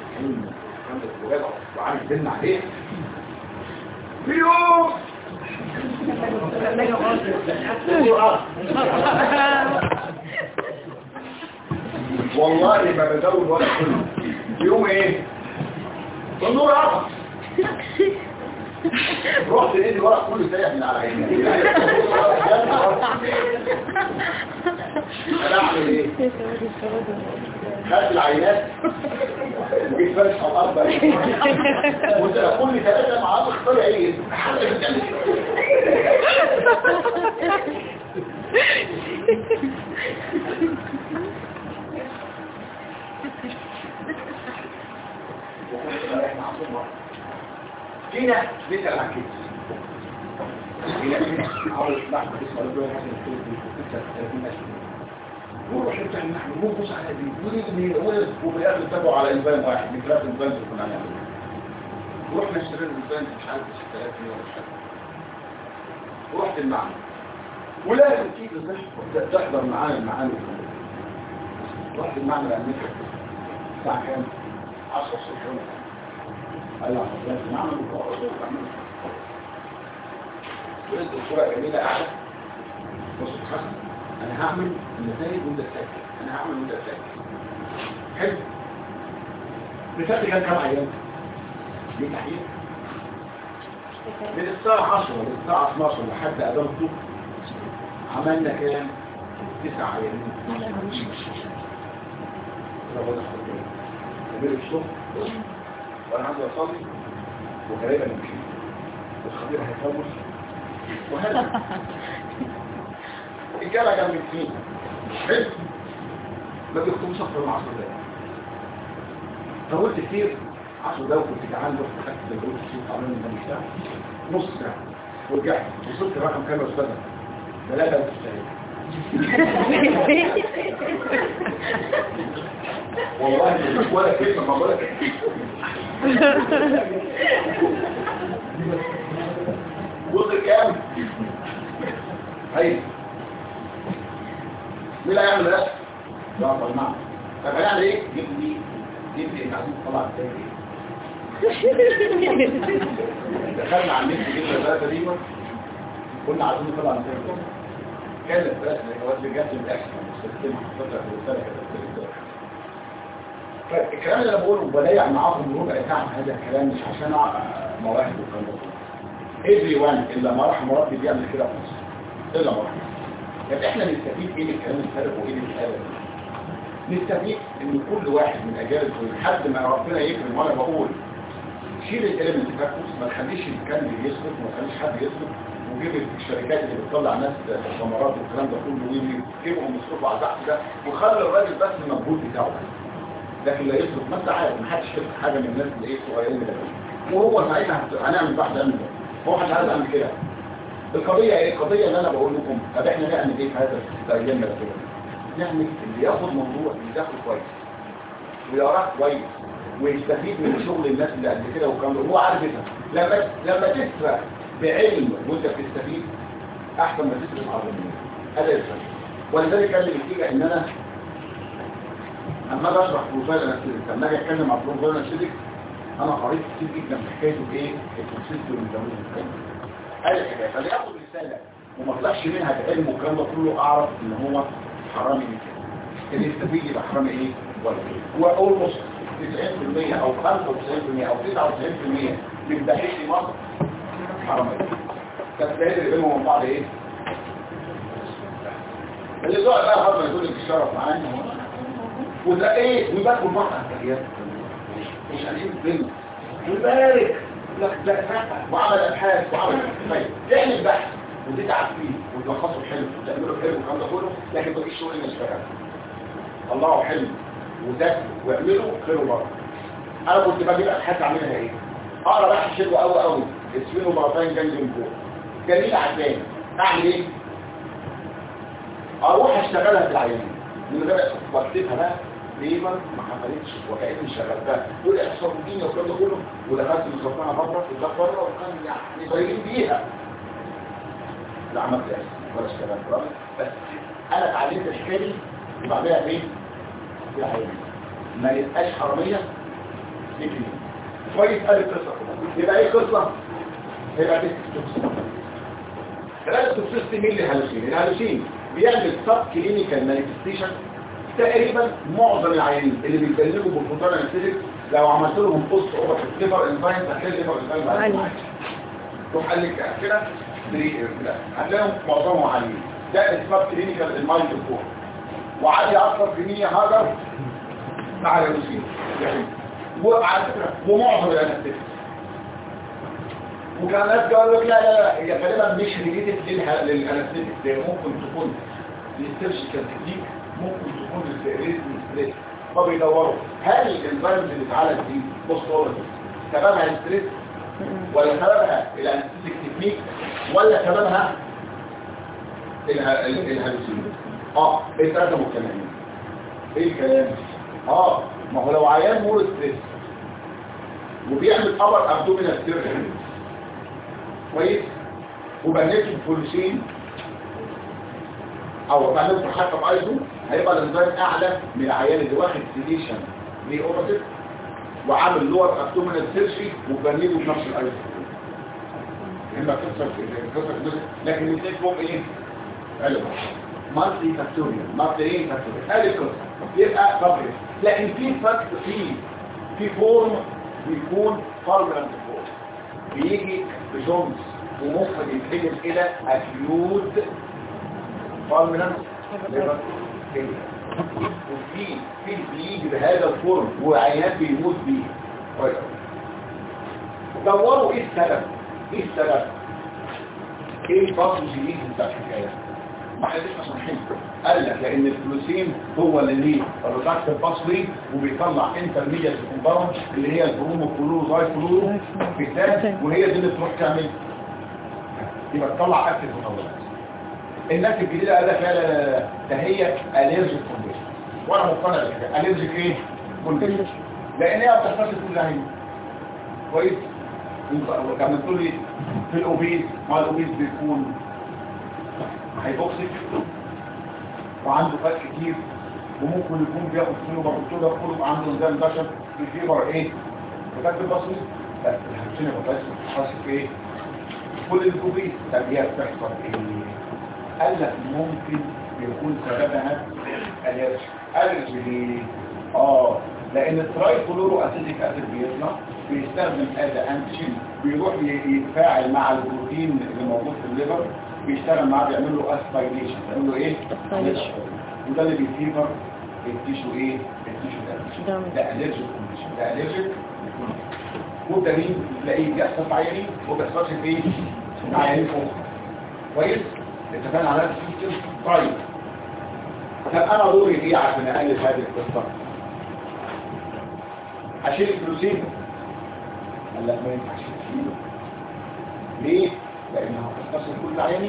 وعامل سن عليه في يوم والله ما بزود ولا كله يوم ايه النور عطف رحت لقيت الورق كله سايح من على عيني انا اعمل ايه خدت العينات وجيت فرش على الارض وانت كل ثلاثه مع بعض اختار ايه حاجه بتعمل فينا بيسأل عن كده فينا عاوز لحظة اسمه لبنى حسن الثلاثين وروح يفتح النحن وبص على دي وفي الآخر اتبعوا على إنسان واحد من ثلاث إنسان تكون على عمل ورحنا اشترينا الإنسان مش عارف 6000 جنيه ولا مش عارف ورحت المعنى ولازم تيجي تحضر معانا المعاني رحت المعنى لأمريكا الساعة كام؟ 10 الصبح ايوه لازم نعمل الرسول كمان ولد الصوره جميله قاعده بص حسن انا هعمل النتائج وانت ساكت انا هعمل وانت ساكت حلو بتاعتي كام عيان دي تحقيق من الساعه 10 للساعه 12 لحد اذان الظهر عملنا كام 9 عيانين كبير الصبح وانا عايز اصلي وغالبا نمشي والخبير هيفوز وهذا الجامعة جنب الدين حلو ما بيختمش اكتر من 10 دقايق طولت كتير 10 دقايق كنت جعان رحت خدت الجلوس الشيخ عملنا من المشتاق نص ساعة ورجعت وصلت الرقم كام يا استاذ 3 والله مش ولا كلمة ما بقولك وصل كام؟ هاي مين هيعمل ده؟ لا طبعا طب هنعمل ايه؟ جيب لي عايزين نطلع التاني دخلنا على النت جبنا 3 ديما كنا عايزين نطلع التاني كان الثلاث اللي جات الاكشن مستخدمه فتره الرساله كده فالكلام اللي انا بقوله بلاقي معاهم ربع ساعه هذا الكلام مش عشان مواهب والكلام ده ايفري وان الا ما رحم ربي بيعمل كده في مصر الا ما رحم طب احنا نستفيد ايه من الكلام الفارغ وايه من الكلام نستفيد ان كل واحد من اجيال لحد ما ربنا يكرم وانا بقول شيل الكلام اللي فاكس ما تخليش الكلام اللي يسكت وما تخليش حد يسكت وجيب الشركات اللي بتطلع ناس ثمرات والكلام ده كله ويجيبهم يصرفوا على البحث ده وخلي الراجل بس المجهود بتاعه لكن لا يصرف ما انت عارف ما حدش يصرف حاجه من الناس اللي ايه صغيرين ده وهو ساعتها هنعمل بحث عنه هو حد عايز يعمل كده القضيه ايه القضيه اللي انا بقول لكم طب احنا نعمل ايه في هذا الايام ده كده نعمل اللي ياخد موضوع يدخل كويس ويقراه كويس ويستفيد من شغل الناس اللي قبل كده والكلام ده هو عارف كده لما تسرق بعلم وانت بتستفيد احسن ما تسرق عظيم هذا الفرق ولذلك كان النتيجه ان انا اما اجي اشرح بروفايل انستيك لما اجي اتكلم عن بروفايل انستيك انا قريت كتير جدا في حكايته ايه الكونسيست والمدونين هذه الحكايه فاللي ياخد رساله وما طلعش منها بعلم والكلام ده كله اعرف ان هو حرامي من كده اللي يستفيد يبقى حرامي ايه ولا ايه هو اولموست 90% او 95% او 99% من باحثي مصر حرامي تستهدر اللي بينهم من بعض ايه اللي ضاع بقى حرامي يقول لك الشرف معاه وده ايه ويبقوا بعض الحاجات مش عايزين الدنيا ويبارك لك ده فتح وعمل ابحاث وعمل طيب تعمل بحث وتتعب فيه وتلخصه حلو وتعمله حلو والكلام ده كله لكن ما فيش شغل يشتغل الله حلو وذاكر واعمله خير وبركه انا كنت بجيب ابحاث اعملها ايه اقرا بحث حلو قوي قوي اسمه مرتين جنب من فوق جميل عجباني اعمل ايه اروح اشتغلها في العيانين من غير واكتبها بقى ليبر ما حصلتش وكأني شغلتها دول احصاء الدنيا والكلام ده كله ودخلت مصرفها بره وكان يعني ضايقين بيها لا عملت ولا اشتغلت بس انا اتعلمت الحكايه دي وبعدها فين في العيانين ما يبقاش حراميه فكري كويس قال القصه يبقى ايه قصه يبقى قصه ثلاثة توكسيستي مين للهالوسين؟ الهالوسين بيعمل سب كلينيكال مانيفستيشن. تقريبا معظم العيانين اللي بيتبلغوا بالفوتون انستيك لو عملت لهم بوست اوفر في الليفر انزايم هتلاقي الليفر انزايم عالي. روح قال لك كده هتلاقيهم معظمهم عاليين. ده السب كلينيكال المايند فور وعالي اكثر في 100 هاجر مع الهالوسين يعني. وعلى فكره ومعظم الانستيك وكان ناس قالوا لك لا هي غالبا مش ريليتد للانستيك، ده ممكن تكون للسيرجيكال تكنيك، ممكن تكون للريزم ستريس. فبيدوروا هل الانزيمز اللي اتعالج دي بوستولوجي سببها الستريس ولا سببها الانستيك تكنيك ولا سببها الهالوسين. الثلاثه مكملين. ايه الكلام؟ ما هو لو عيان مور ستريس وبيعمل ابر ابدومينال سيرجري كويس وبنيته بفولوسين او بنيته حتى بايزو، هيبقى الانزيم اعلى من العيان اللي واخد سيديشن ليه اوباتيك وعامل لور ابدومينال سيرجري وبنيته بنفس الايزو. اما قصه لكن الاثنين فوق ايه؟ مالتي فاكتوريال مالتي فاكتوريال يبقى طبيعي. لكن في فاكتور في فورم بيكون فارمنت فورم بيجي بجونز وممكن يتحول الى اكيوت فارمنت ليفر فيلير. وفي بيجي بهذا الفورم وعيان بيموت بيه. دوروا ايه السبب؟ ايه الباثوجينيز بتاع الحكايه؟ ما حدش صحيح قال لك لان الفلوسين هو اللي ليه الريدكت الباسوي وبيطلع انترميديت كومباوند اللي هي البرومو كلورو زاي كلورو بالذات، وهي دي اللي تروح تعمل يبقى تطلع اكتف محولات. الناس الجديده قال لك لا ده هي اليرجيك كونديشن، وانا مقتنع بكده. اليرجيك ايه كونديشن؟ لان هي ما بتحصلش كل عين كويس. كمان تقول لي في الاوبيز، ما الاوبيز بيكون هيبوكسيك وعنده فات كتير وممكن يكون بياخد سنه باربطوله كله عنده نظام بشر في فيبر ايه بتاكل بسيط. بس الهبسين بس حاسس ايه كل الكوبيس تبيات بتحصل ايه؟ قال لك ممكن يكون سببها الرجي ليه؟ لان التراي كلورو اسيديك اسيد بيطلع بيستخدم هذا انتيجين بيروح يتفاعل مع البروتين اللي موجود في الليفر بيشتغل معاه بيعمل له اسبايليشن. بيعمل له ايه؟ وده اللي بيفيفر التيشو ايه؟ التيشو ده الرجي كونديشن. ده الرجي والدليل تلاقيه بيحصل في عيانين وبيحصلش في ايه؟ في عيانين فوق. كويس؟ اتفقنا على السيستم. طيب طب انا دوري ايه عشان اقلل هذه القصه؟ اشيل الفلوسين؟ قال لك ما ينفعش تشيله. ليه؟ لانها هتتصل كل عيني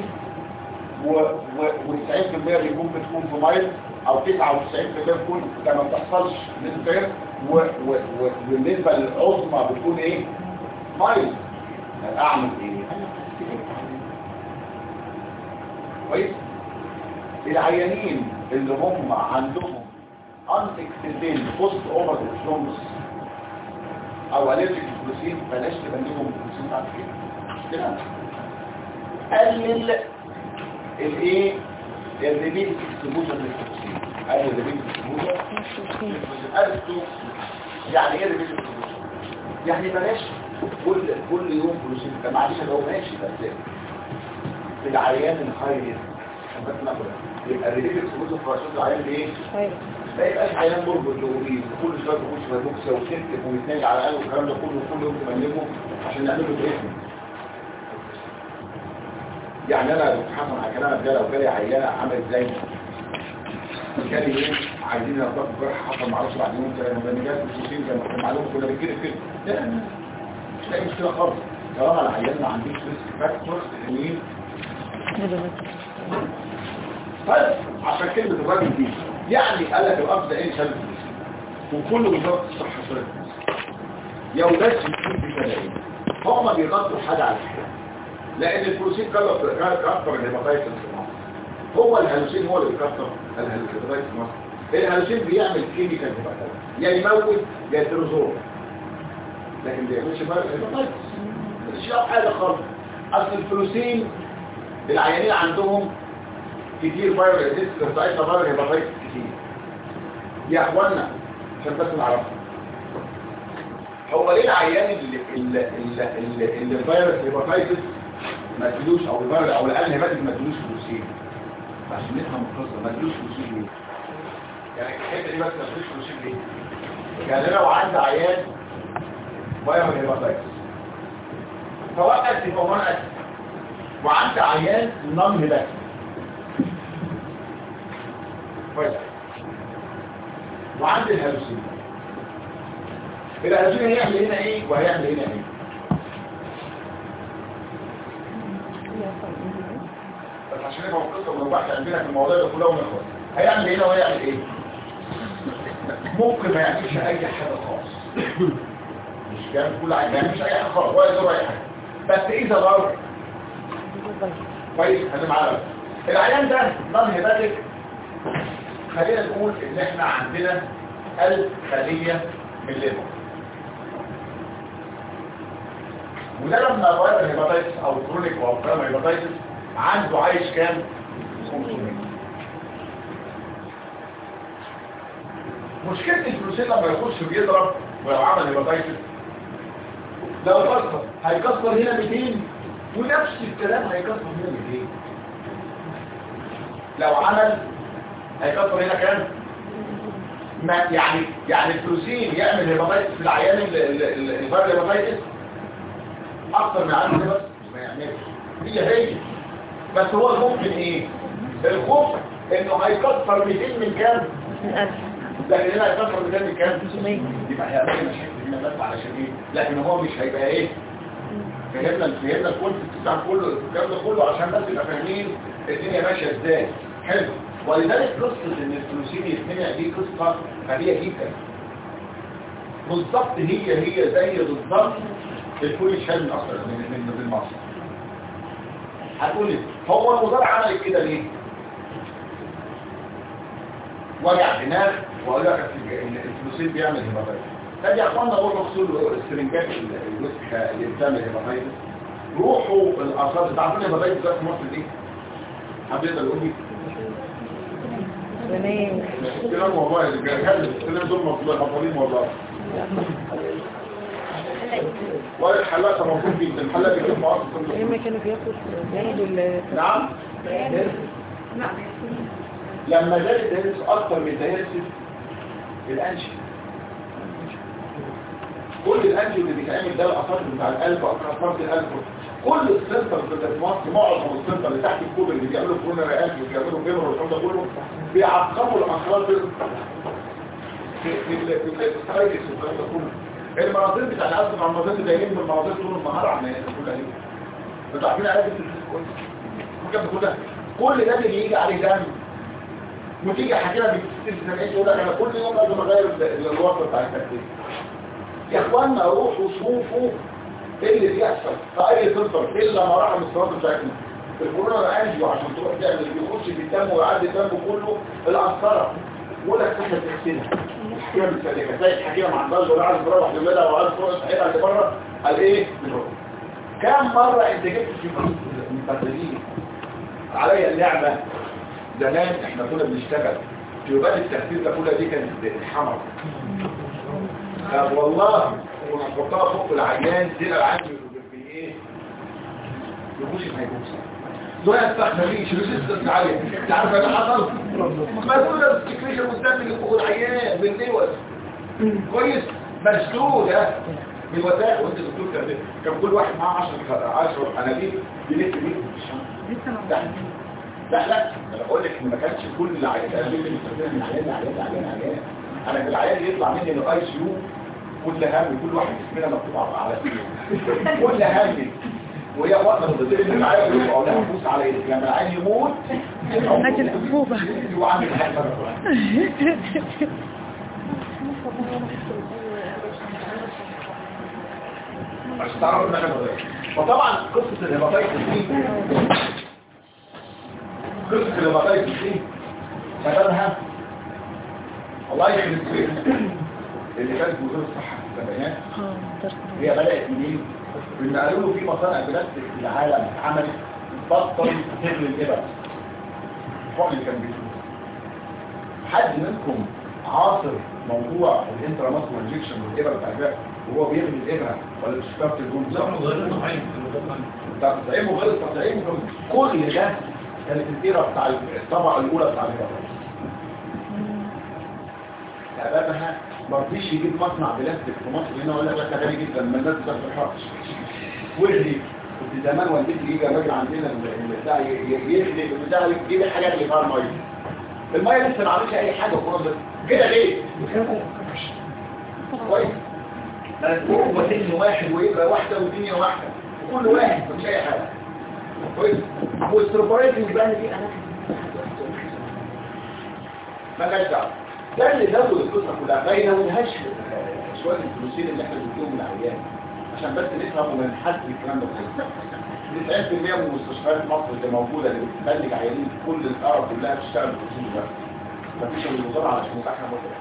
و90% بيكون بتكون في مايل او 99% بتكون لما بتحصلش نسبه والنسبه العظمى بتكون ايه؟ مايل. اعمل ايه؟ كويس؟ العيانين اللي هم عندهم unexplained post operative ثرومبس او الرجيك فلوسين بلاش تبلغهم بالفلوسين بعد كده. قلل الايه؟ الريبيت اكسبوجر للفلوسين. قلل الريبيت اكسبوجر قلته. يعني ايه الريبيت اكسبوجر؟ يعني بلاش كل يوم فلوسين. انت معلش لو ماشي بس في العيان الخير بس نقول يبقى الريبيت اكسبوجر في رشاد العيان ايه؟ ما يبقاش عيان مربط لوبيز وكل شويه تخش في البوكسه وتكتب ويتناج على الاقل والكلام ده كله كل يوم تبلغه عشان نعمل له بريفنج. يعني انا بتحكم على كلامك ده لو جالي عيانه عملت زي جالي ايه عايزين نضبط الجرح حصل معرفش بعد يوم كده مبنيات وسوسين زي ما كنا معلومه كنا بنكتب كده. لا مش لاقي مشكله خالص طالما العيان ما عندوش ريسك فاكتورز مين. طيب عشان كلمه الراجل دي يعني قال لك الأرض ده ايه شلت وكله وزارة الصحة شلت يا وداش يكون في شلائين هم بيغطوا حاجة على الحياة لأن البروسين كانت أكثر من الهيباتايتس في مصر. هو الهالوسين هو اللي بيكثر الهيباتايتس في مصر. الهالوسين بيعمل كيميكال هيباتايتس يا يموت يا يترزور لكن بيعملش بقى الهيباتايتس مش يعرف حاجة خالص. أصل الفلوسين العيانين عندهم كتير فيروس بتاعتنا فيروس هيباتايتس كتير يا اخوانا عشان بس نعرفها. هو ليه العيان اللي الفيروس هيباتايتس ما تدوش او الفيروس او الان هيباتايتس ما تدوش فلوسين عشان نفهم القصه ما تدوش فلوسين ليه؟ يعني الحته دي بس ما تدوش فلوسين ليه؟ يعني لو عندي عيان فيروس هيباتايتس سواء اكتف او نون اكتف وعندي عيان نون هيباتايتس كويس وعندي الهلوسين الهلوسين هيعمل هنا ايه وهيعمل هنا ايه؟ بس عشان نفهم القصه ونوضح عندنا في الموضوع ده كله ونخلص هيعمل هنا وهيعمل ايه؟ ممكن ما يعملش اي حاجه خالص مش كان كل عيان ما يعملش اي حاجه خالص ولا يضر اي حاجه بس اذا ضر كويس انا معاك العيان ده نون هيباتيك خلينا نقول ان احنا عندنا 1000 خليه من الليفر وده لما فيروس هيباتايتس او كرونيك او برايمري هيباتايتس عنده عايش كام 500 مشكله الفلوسين لما يخش بيضرب ولو عمل هيباتايتس لو كسر هيكسر هنا 200 ونفس الكلام هيكسر هنا 200 لو عمل هيكسر هنا كام ما يعني الفلوسين يعمل هيباتايتس في العيان اللي فاير هيباتايتس اكتر من عنده بس ما يعملش هي بس هو ممكن ايه الخوف انه هيكسر 200 من كام لكن هنا هيكسر 200 من كام يبقى هيعمل مشاكل هنا بس علشان ايه لكن هو مش هيبقى ايه فهمنا الكونسيبت بتاع كله الكلام ده كله عشان بس نبقى فاهمين الدنيا ماشيه ازاي حلو ولذلك قصه ان الفلوسين يتمنع دي قصه غبيه جدا بالظبط هي زي بالظبط الكل شال من اصلا من مصر هتقول لي هو المزارع عمل كده ليه وجع دماغ وقال لك ان الفلوسين بيعمل هيباتايتس طب يا اخوانا روحوا اغسلوا السرنجات الوسخه اللي بتعمل هيباتايتس روحوا الاثار بتاعت الهيباتايتس في مصر دي حد يقدر يقول لي كلام والله اللي بيتكلم الكلام دول مطلوبين والله ولا الحلاقه موجود جدا الحلاقه بيجيب معاصر لما كانوا بياخدوا نعم لما زاد الدايرس اكتر من الدايرس الانشي كل الانشي اللي بيتعمل ده الاثار بتاع القلب واثار القلب كل السنتر اللي في مصر معظم السنتر اللي تحت الكوب اللي بيعملوا كورونا رئات وبيعملوا فيبر والكلام ده كله بيعقموا الاثار في السترايكس والكلام ده كله المناظير بتاع الأسف عن المناظير دايرين من المناظير طول النهار عمالية كلها دي انتوا عارفين علاج الكلام كل ده اللي بيجي عليه دم وتيجي حكينا بكتير سنين يقول لك انا كل يوم لازم اغير الوقت بتاع التكتيك يا اخوانا روحوا شوفوا ايه اللي بيحصل في اي سنتر الا مراحل الصراط بتاعتنا الكورونا انجيو عشان تروح تعمل بيخش في الدم ويعدي الدم كله القسطره ولا تحت تغسلها الحكيمه بالسلكه زي الحكيمه ما عندهاش ولا عايز تروح لولادها وعايز تروح صحيحه اللي بره قال ايه كم مره انت جبت في المستخدمين عليا اللعبه زمان احنا كنا بنشتغل جيوبات التخدير ده كلها دي كانت الحمر والله كنا نحطها فوق العيان تلقى العيان في ايه يخش في هيبوكسيا دول استخدمين شلوسيستس عالية انت عارف ايه حصل؟ مسؤولة السكريشن والدم اللي فوق العيان بالنيوز كويس مسدودة بالوثائق وانت دكتور كان كل واحد معاه 10 انابيب بيلف بيه لا انا بقول لك ان ما كانش كل العيانات اللي بيستخدموا عيان انا في العيان يطلع مني الاي سي يو كل هم كل واحد اسمنا مكتوب على فيه كل هم وهي وقت بتطير ان العيان يبقى ولا هبوس على ايه لما العيان يموت حاجه الانبوبه وعامل حاجه عشان تعرفوا ان احنا وطبعا قصه الهيباتايتس دي قصة الهيباتايتس دي سببها الله يخلق فيها اللي كانت وزارة الصحة في السبعينات هي بدأت منين؟ إن قالوا له في مصانع بلاستيك في العالم اتعملت بطل تغلي الإبر الحقن اللي كان بيشوف حد منكم عاصر موضوع الانتراماسكولار انجكشن والإبر بتاع الباب وهو بيغلي الإبرة ولا تشكرت الجون تطعيمه غير تطعيمه كل ده كانت الإبرة بتاع الطبقة الأولى بتاع الإبرة أبابها ما رضيش يجيب مصنع بلاستيك في مصر هنا ولا ده غالي جدا ما الناس ما بتفرحش ويغلي كنت زمان والدتي يجي الراجل عندنا بتاع يغلي بتاع يجيب الحاجات اللي فيها الميه الميه لسه ما عملش اي حاجه خالص كده ليه كويس هو سن واحد ويبقى واحده والدنيا واحده وكل واحد مفيش اي حاجه كويس والسربرايزنج بقى دي اماكن ما لهاش دعوه ده اللي زود القصه كلها ما ينونهاش شويه الفلوسين اللي احنا بنديهم للعيان عشان بس نفهم ونحدد الكلام ده كله 90% من مستشفيات مصر اللي موجوده اللي بتبلغ عيانين في كل القاره كلها بتشتغل بالفلوس بس مفيش من الوزاره علشان احنا مطلع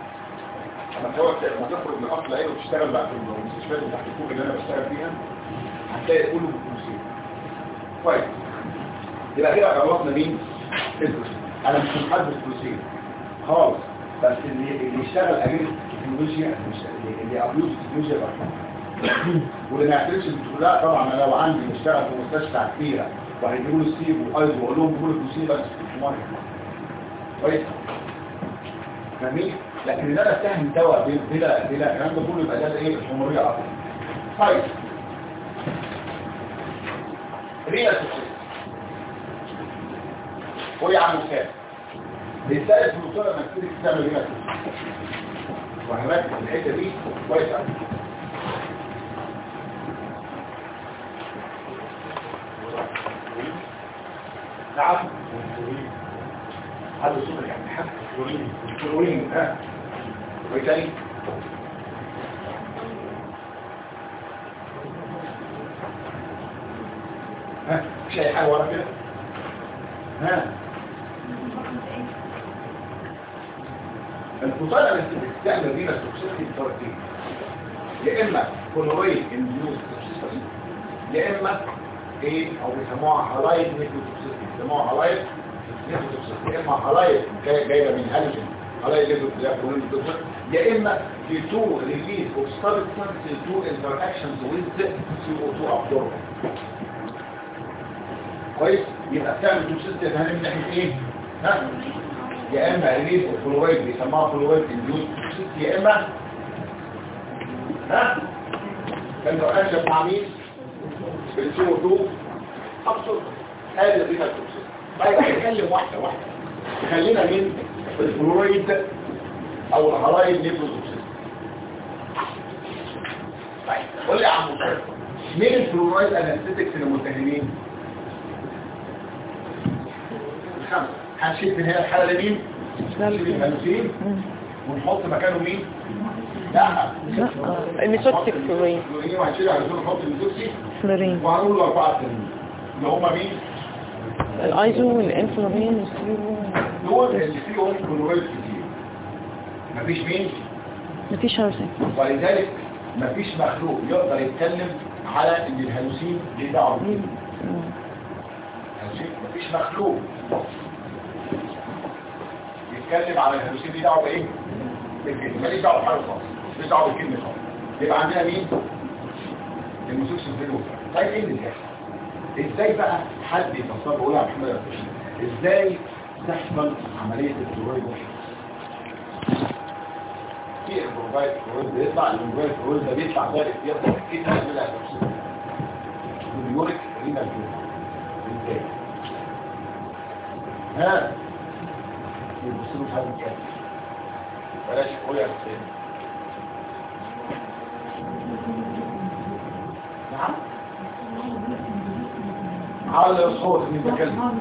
لما تخرج من اصل العين وتشتغل بقى في المستشفيات اللي تحت الكوب اللي انا بشتغل فيها هتلاقي كله بالفلوسين كويس يبقى كده خلصنا مين؟ الفلوس انا مش محدد الفلوسين خالص بس اللي يشتغل اجهزه التكنولوجيا اللي ابيوز التكنولوجيا بقى واللي ما يعترفش بالتكنولوجيا طبعا انا لو عندي مشتغل في مستشفى كبيره وهيجيبوا لي السيب والايز واقول لهم جيبوا لي الفلوسين بس في مره كويس جميل لكن ان انا اتهم دواء بلا الكلام ده كله يبقى ده ايه الحموريه اكتر طيب رينا سكسس هو يا عم كام رسالة الوصول لما تبتدي تعمل رينا سكسس وهنركز في الحته دي كويس قوي نعم هذا الصوت يعني حق كلورين ها وبالتالي ها مش اي حاجه ورا كده ها الفصائل اللي بتستعمل بيها التوكسيسيتي بطريقتين يا اما كلورين انديوز توكسيسيتي يا اما ايه او بيسموها هالايد نيكوتوكسيسيتي بيسموها هالايد يا اما هالايد جايه من هالوجين هالايد نيكوتوكسيسيتي يا اما في تو ريليز اوف سبستانس تو انتراكشنز ويز CO2 ابزوربر كويس يبقى بتعمل توكسيسيتي ده من ناحيه ايه ها يا اما ريليز اوف فلويد بيسموها فلويد انديوز توكسيسيتي يا اما ها انتراكشن مع مين بالCO2 ابسط هذه الرينا توكسيسيتي طيب هنتكلم واحده واحده خلينا من الفلويد او الهالايد نيكوتوكسيسيتي طيب قول لي يا عم مين الفلورايد انستيتكس المتهمين الخمسه هنشيل من هنا الحاله دي مين الهالوسين ونحط مكانه مين لا الميثوكسيك فلورين وهنشيل على طول نحط الميثوكسيك فلورين وهنقول له 4 تانيين اللي هم مين الايزو والانفلورين والسيرو دول اللي فيهم فلورايد كتير مفيش مين مفيش هالوسين ولذلك مفيش مخلوق يقدر يتكلم على ان الهالوسين ليه دعوه بيه مفيش مخلوق يتكلم على الهالوسين ليه دعوه بايه بالكلمه ماليش دعوه بحاجه خالص ماليش دعوه بالكلمه خالص يبقى عندنا مين المسوكس الفلوس طيب ايه اللي بيحصل ازاي بقى حد يفسر بقول يا محمد ازاي تحصل عمليه الفلورايد في البروفايد فلويد بيطلع البروفايد فلويد ده بيطلع ذلك يطلع كده من الهالوسين واليوريك رينا الفلوس ازاي ها يبصوا في هذا الكلام بلاش قول يا حسين نعم على الصوت اللي بتكلم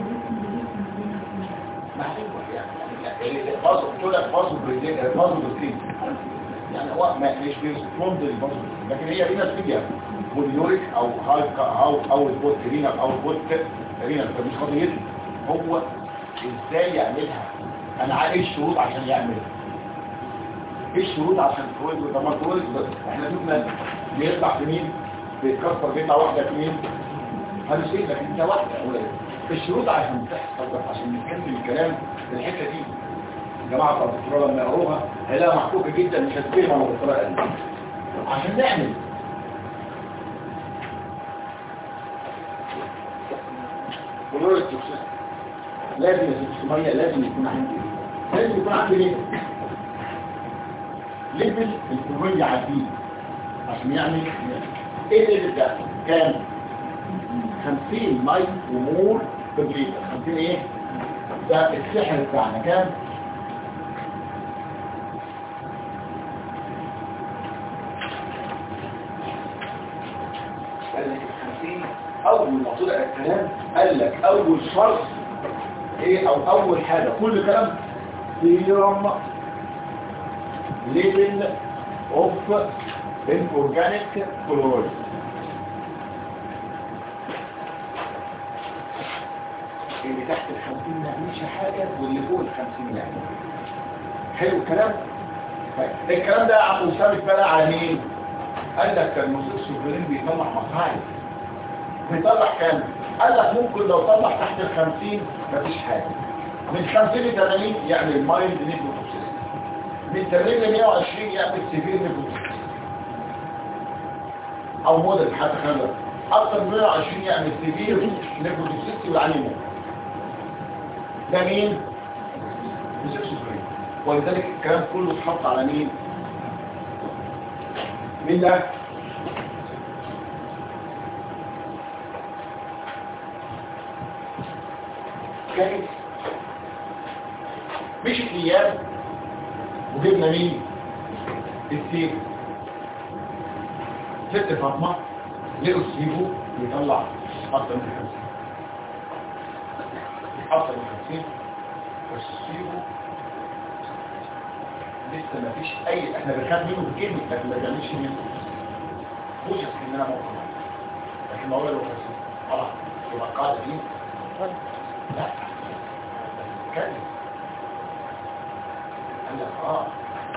محبوب يعني الفاصل تقول لك فاصل بريدين الفاصل بريدين يعني هو مش بيسمون الفاصل لكن هي رينا سبيا واليوريك او او البوت رينا او البوت رينا مش قضيته هو ازاي يعملها انا عارف الشروط عشان يعملها ايه الشروط عشان الكويز وطبعا الكويز احنا شفنا بيطلع في مين بيتكسر بيطلع واحده في مين هذا شيء لكن ده واحدة أولا الشروط عشان تحصل بس عشان نكمل الكلام في الحتة دي جماعة الدكتوراه لما يقروها هيلاقيها محكوكة جدا مش هتفهمها بالطريقة دي عشان نعمل بلور التوكسيس لازم السكسومية لازم يكون عندي ايه؟ لازم يكون عندي ليه؟ ليفل الكلورية عديد عشان يعمل ايه الليفل ده؟ كام؟ 50 مايكرومول في الليتر 50 ايه؟ ده السحر بتاعنا كام؟ قال لك 50 اول ما طلع الكلام قال لك اول شرط ايه او اول حاجة كل كلام سيرم ليفل اوف اورجانيك كلورايد اللي تحت ال50 ما يعملش حاجة واللي فوق ال50 يعمل حلو الكلام الكلام ده عم وسام بقى على مين قال لك كان السوبرين بيطلع مصاعب بيطلع كام قال لك ممكن لو طلع تحت ال50 مفيش حاجة من 50 ل 80 يعمل مايلد نيكوتوكسيس من 80 ل 120 يعمل سيفير نيكوتوكسيس او موديل حتى خلال اكتر من 120 يعمل سيفير نيكوتوكسيس والعليمه ده مين؟ السكسوفرين ولذلك الكلام كله اتحط على مين؟ مين ده؟ كانت مش الايام وجبنا مين؟ السيف ست فاطمة لقوا السيفو يطلع اكتر من 50 اكتر من 50 والسيفو لسه ما فيش اي احنا بنخاف منه بكلمة لكن ما بنعملش منه خوشة اننا ممكن لكن ما هو لو 50 خلاص يبقى القاعدة دي لا كلمة قال لك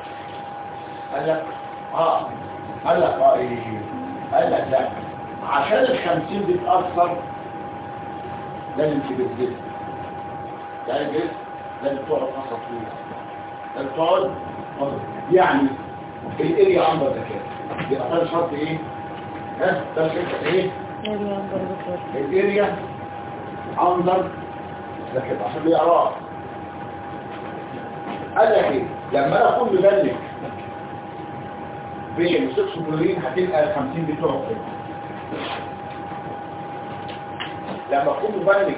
قال لك ايه قال لك لا عشان ال50 دي تأثر لازم تبدل يعني الجسم لازم تقعد فترة طويلة لازم تقعد يعني الاريا عندك ذكاء يبقى ده شرط ايه؟ ها ده شرط ايه؟ الاريا عندك ذكاء عشان بيقراه قال لك ايه؟ لما انا اكون مبلغ بين السكسوبرين هتلقى ال50 بتوعه كده لما اكون مبلغ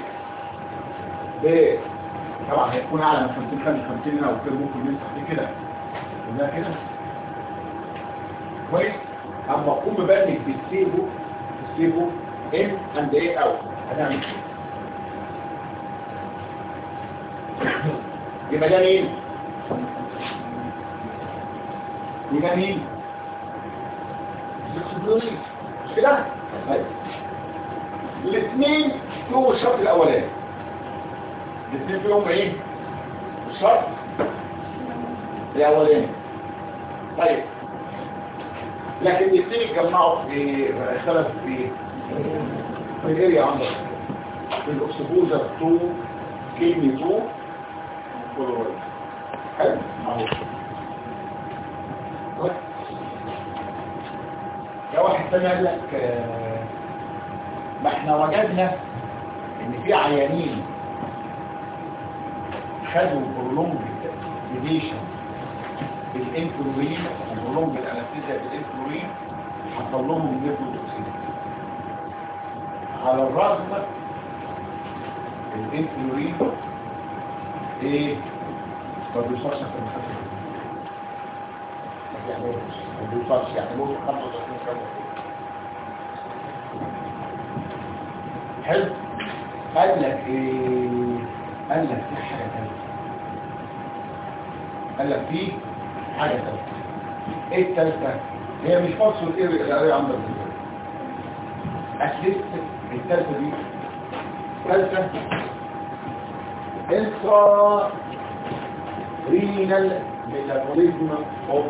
طبعا هيكون اعلى من 50 هنا وكده ممكن نفتح دي كده وده كده كويس اما اكون مبلغ بالسيبو ان اند ايه اوت هنعمل كده يبقى ده مين؟ يبقى مين؟ السكسوبرين مش كده؟ الاثنين فيهم الشرط الاولاني الاثنين فيهم ايه؟ الشرط الاولاني طيب لكن الاثنين اتجمعوا في اختلفوا في الاريا عندك في الاكسبوجر 2 كيمي 2 كلورايد حلو اهو يا واحد تاني قال لك ما احنا وجدنا ان في عيانين خدوا برولونج ديليشن بالانفلورين وبرولونج الانستيزيا بالانفلورين حصل لهم النيكوتوكسين على الرغم الانفلورين ايه ما بيوصلش في المخدر ما بيوصلش يعني ممكن 35 كم حلو قال لك ايه قال لك في حاجه ثالثه قال لك في حاجه ثالثه ايه الثالثه هي مش فصل الاريا عندك اسلست الثالثه دي ثالثه انترا رينال ميتابوليزم اوف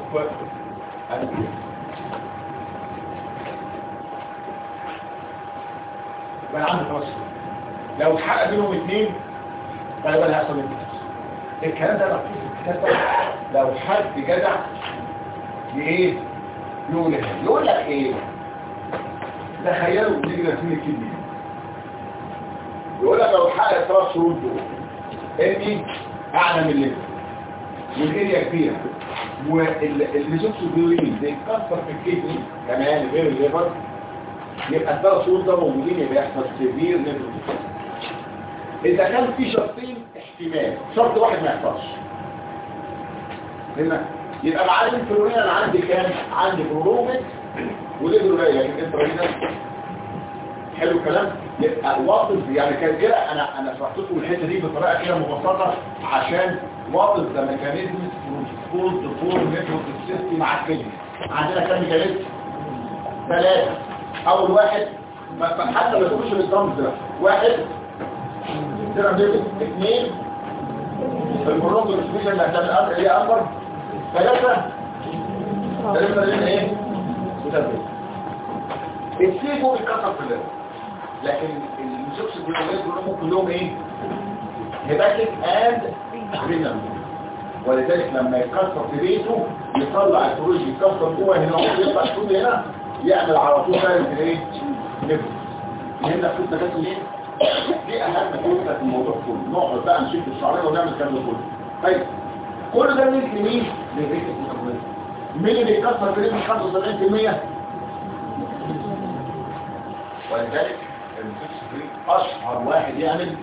الجسم يبقى انا عندي خلاص. لو اتحقق بينهم اثنين غالبا هيحصل انتكاس. الكلام ده مكتوب في الكتاب ده. لو حد جدع ايه يقول لك ايه؟ تخيلوا نيجي نرسم الكدني، يقول لك لو اتحقق الثلاث شروط دول اني اعلى من الليفر والاريا كبيره والميزوكسوبيولين بيتكسر في الكدني كمان غير الليفر، يبقى الثلاث شروط ده موجودين، يبقى يحصل سيفير ليفر. اذا كان في شرطين احتمال، شرط واحد ما يحصلش هنا، يبقى معالم الفلورين انا عندي كام؟ عندي برورومت وليفر قليل، لكن انت هنا حلو الكلام. يبقى واصل يعني كان كده انا شرحت لكم الحته دي بطريقه كده مبسطه عشان واصل ده ميكانيزم بروتوكول دخول نتورك السيستم مع الكلمه. عندنا كام ميكانيزم؟ 3. اول واحد حتى ما تقولش الدرامز ده، 1 سيرم ليفل، 2 البروتوكول سبيشال اللي هتعمل هي اكبر، 3 تقريبا ايه؟ متابع. السيبو بيتكسر في الليفر، لكن الميزوكس الجلوكوز كلهم كلهم ايه؟ هيباتيك اند رينال، ولذلك لما يتكسر في بيته يطلع الفروج يتكسر جوه هنا ويطلع الفروج هنا يعمل على طول فارغ في الايه؟ نفس هنا في التكسر ليه؟ دي اهم فكره في الموضوع كله. نقعد بقى نشيل الشعريه ونعمل الكلام ده كله. طيب كل ده مين لمين؟ للريت الجلوكوز. مين اللي بيتكسر في ريت 75%؟ ولذلك اشهر واحد يعمل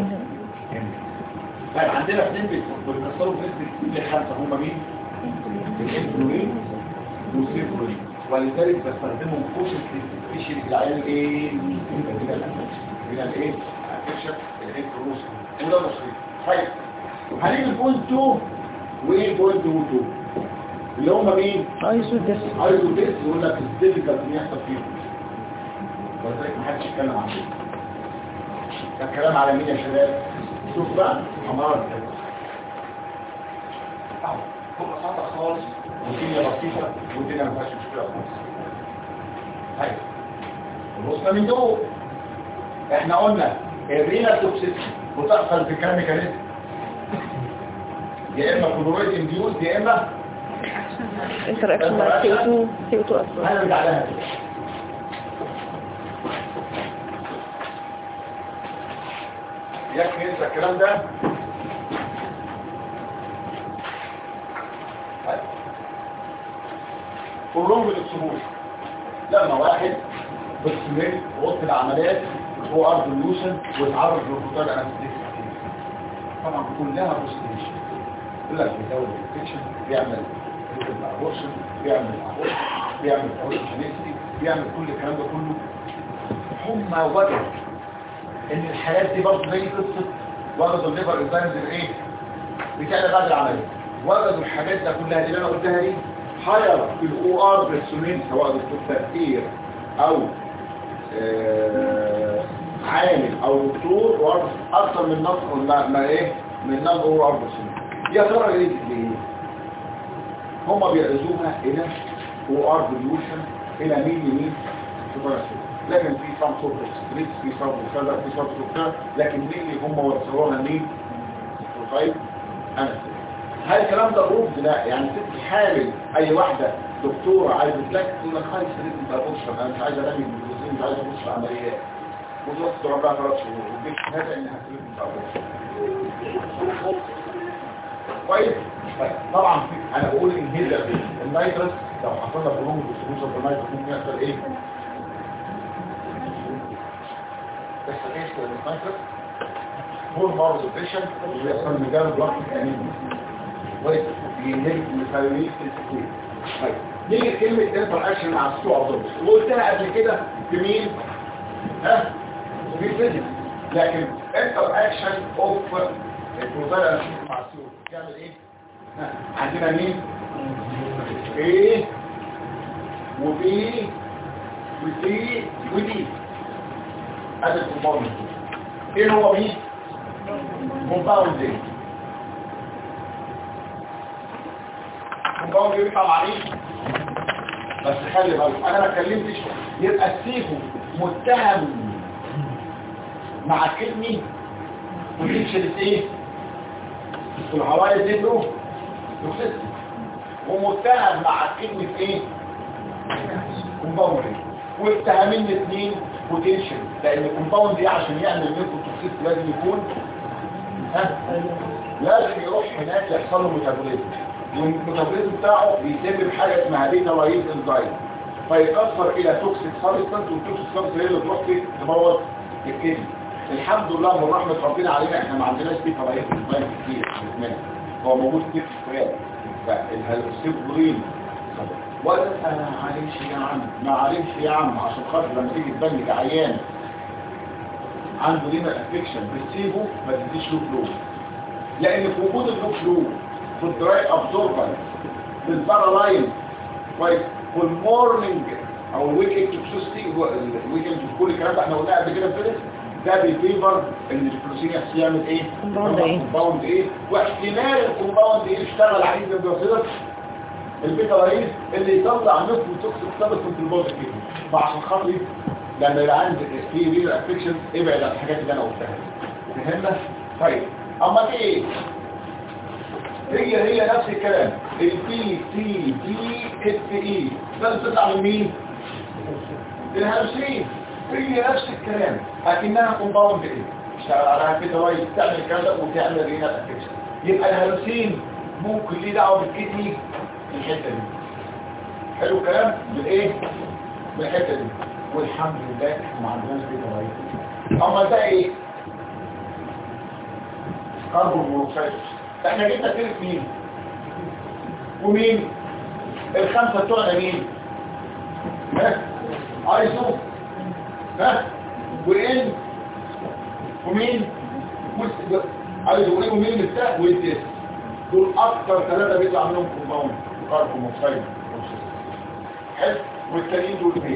طيب عندنا 2 بيتكسروا بنسبه 2 ل 5 هم مين؟ الانسولين والسيفولين، ولذلك بستخدمهم كوشن في العيان ايه؟ من الايه؟ الكشف الانتروس وده مصري. طيب هنيجي البوينت 2 وايه البوينت 2 اللي هم مين؟ ايزوديس يقول لك الديفيكالت ان يحصل فيهم، ولذلك محدش يتكلم عن ده. الكلام على مين يا شباب؟ شوف بقى حمار اهو فوق بساطه خالص والدنيا بسيطه والدنيا ما فيهاش مشكله خالص. طيب وصلنا من دول احنا قلنا الرينا توكسيك بتحصل في كام ميكانيزم؟ يا اما كلورايد انديوز يا اما انتراكشن مع CO2 اصلا. انا بتاع لها يكفي انت الكلام ده. كلهم بالاكسبوجر لما واحد بالسمير وقت العمليات هو ارض اليوشن ويتعرض للخطار انستيك طبعا كلها بوستيشن. يقول لك بيزود الانفكشن، بيعمل الابورشن، بيعمل اوريجينيتي، بيعمل كل الكلام ده كله. هم وجدوا ان الحالات دي برضه زي قصه وجدوا الليفر انزيمز الايه بتاعنا بعد العمليه، وجدوا الحاجات ده كلها اللي انا قلتها دي هاير في الاو ار برسونين سواء دكتور تفكير او عامل او دكتور اكثر من نص ما ايه من نص او ار برسونين. يا ترى ليه هم بيعزوها الى او ار ديليوشن الى مين لكن في صام صوت ستريت في صام وكذا في صام وكذا، لكن مين هم ورسلونا مين؟ طيب انا هل الكلام ده روب؟ لا، يعني ست حامل اي واحده دكتوره عايزه تلاقي تقول لك خايف سريت انت ابوشها، انا مش عايزه انام بالجزئين، مش عايزه ابوش عمليات وتروح تضرب لها 3 شهور وجيت هذا انها سريت انت ابوشها كويس. طبعا انا بقول ان هيدا النيترس لو حصل لك بروم ديستريبيوشن النيترس ممكن يحصل ايه؟ بس ايش النيترس هو مرض الفيشن ويحصل مجال ضغط الانيميا كويس بينهي الميثايلين سنسيتيف. طيب نيجي كلمه انتر اكشن مع السوء ابزوربشن وقلتها قبل كده في مين؟ ها؟ في فيزيكس، لكن انتر اكشن اوف البروتين مع السوء يعمل ايه؟ عندنا مين؟ ايه وبي وسي ودي ادي الكومباوند. ايه هو مين؟ كومباوند ايه؟ كومباوند يبقى مع مين؟ بس خلي بالك انا ما اتكلمتش. يبقى السيفو متهم مع الكدني وتنشل ايه والهواء يزيدوا توكسيستي، ومتهم مع الكدني في ايه كومباوند، والتهمين الاثنين بوتنشال، لان الكومباوند دي عشان يعمل منكم توكسيستي لازم يكون لازم يروح هناك يحصل له ميتابوليزم، والميتابوليزم بتاعه بيتم بحاجه اسمها بيتا لايز انزايم، فيكسر الى توكسيك سبستانس، والتوكسيك سبستانس هي اللي تروح تبوظ الكدني. الحمد لله من رحمه ربنا علينا احنا ما عندناش بيتا لايز انزايم كتير في جسمنا، هو موجود كتير في الفراخ، فالهيستوبرين ولا معلش يا عم معلش يا عم، عشان خاطر لما تيجي تبنج عيان عنده رينال افكشن بتسيبه ما تديش له فلو، لان في وجود الفلو في الدراي ابزوربر بالبارالاين كويس، والمورنينج او الويكند توكسيستي الويكند كل الكلام ده احنا قلناه قبل كده في ده بيفيفر ان الفلوسين يعمل ايه كومباوند ايه، واحتمال الكومباوند ايه يشتغل عليه زي ما بيقول البيتا لايز اللي يطلع نفسه توكسيك سبستانس في البودي كده، فعشان خاطر لما يبقى عندك في رينال افكشن ابعد عن الحاجات اللي انا قلتها فهمنا. طيب اما دي ايه هي نفس الكلام، البي تي دي اس اي ده بتطلع من مين؟ الهالوسين، هي نفس الكلام لكنها كومباوند ايه اشتغل عليها كده لايز تعمل كذا وتعمل رينال افكشن، يبقى الهالوسين ممكن ليه دعوه بالكدني الحته دي. حلو الكلام بالايه بالحته دي، والحمد لله احنا ما عندناش كده لايز. اما ده ايه كربون مونوكسيد، احنا جبنا سيره مين ومين الخمسه بتوعنا مين ايزو وان ومين ايزو وان ومين بتاع والديس، دول اكتر ثلاثه بيطلع منهم كومباوند كربون مونوكسيد. حلو، والتانيين دول ايه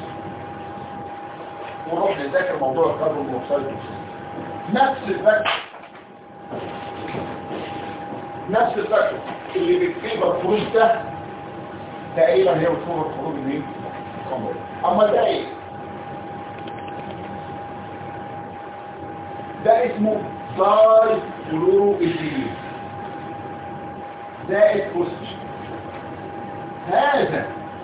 ونروح نذاكر موضوع الكربون مونوكسيد. نفس الفاكتور اللي بتفيبر الخروج ده تقريبا هي بتفيبر الخروج منين؟ اما ده ايه؟ ده اسمه داي فلورو ايثيلين زائد اوكسجين. هذا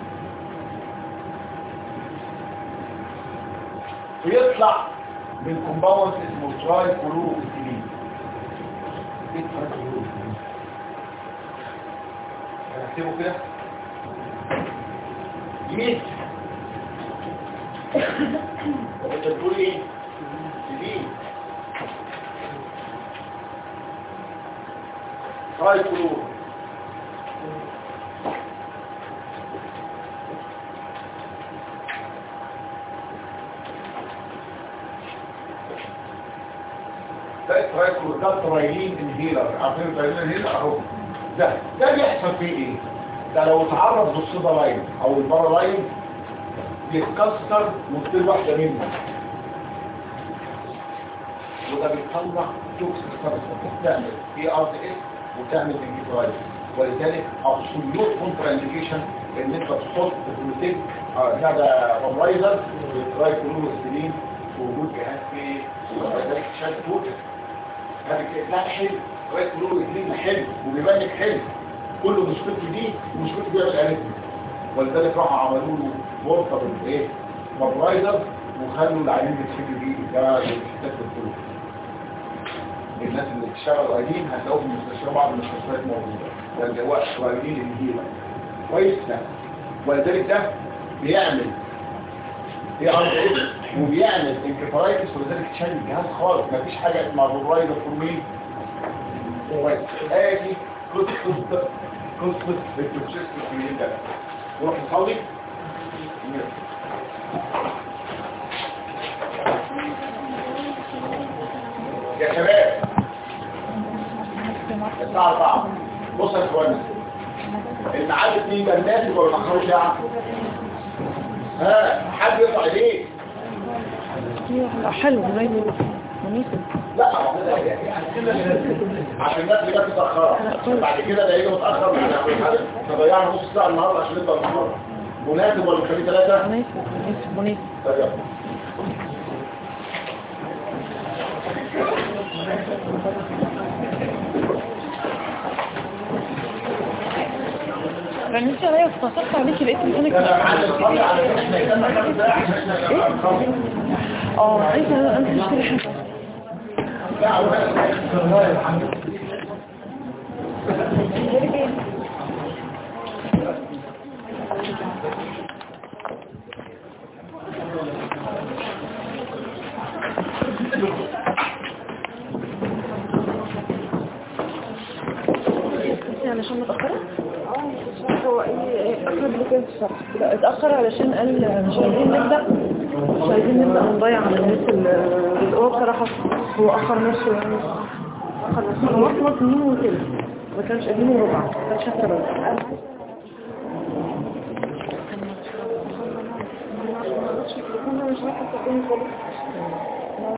بيطلع من كومباوند اسمه تراي فلورو ايثيلين. ايه تراي فلورو ايثيلين؟ هنكتبه كده ميت انت بتقول ايه؟ جديد تراي فلورو ده الترايكلور ده ترايلين انهيلر، عارفين الترايلين انهيلر اهو. ده بيحصل فيه ايه؟ ده لو اتعرض للصودا لاين او البارا لاين يتكسر وتصير واحده منه، وده بيطلع توكسيك سبستانس بتعمل اي ار دي اس وتعمل انهيلر، ولذلك ابسوليوت كونترا انديكيشن ان انت تحط بروتيك هذا فابرايزر بالترايكلور سيلين في وجود جهاز في شد توكس. هذا كده حلو كويس كله الاثنين حلو وبيبانك حلو، كله مشكلته دي ومشكلته بيعمل اريثميا، ولذلك راحوا عملوا له غرفه بالايه فابرايزر وخلوا العيانين يتشدوا بيه. ده الشتات الكل الناس اللي بتشتغل قاعدين هتلاقوا في المستشفى بعض المستشفيات موجوده، ده اللي هو قاعدين الهيله كويس ده، ولذلك ده بيعمل وبيعمل انكفارايتس، ولذلك تشال الجهاز خالص، مفيش حاجه اسمها فابرايزر فورمين. ادي قصه التوكسيستي في ده. نروح نصلي يا شباب الساعه 4. بص يا اخوانا الميعاد 2 ده مناسب ولا ما اخروش يعني؟ حد يطلع ايديه حلو مناسب. لا عشان الناس اللي جت متاخره بعد كده ده يجي متاخر يعني ضيعنا نص ساعه النهارده عشان نبدا النهارده. مناسب ولا نخليه 3؟ مناسب. طيب رنيت عليا واتصلت عليكي لقيت تليفونك عايزه انت تشتري حاجه علشان متأخرة؟ هو أخرج لك كده الشرح اتأخر علشان قال مش عايزين نبدأ ونضيع على الناس هو بصراحة هو أخر نفسه يعني أخر نفسه هو أخلص مين وكده ما كانش قديم وربع ما كانش حتى ربع مش رايحة تقوم خالص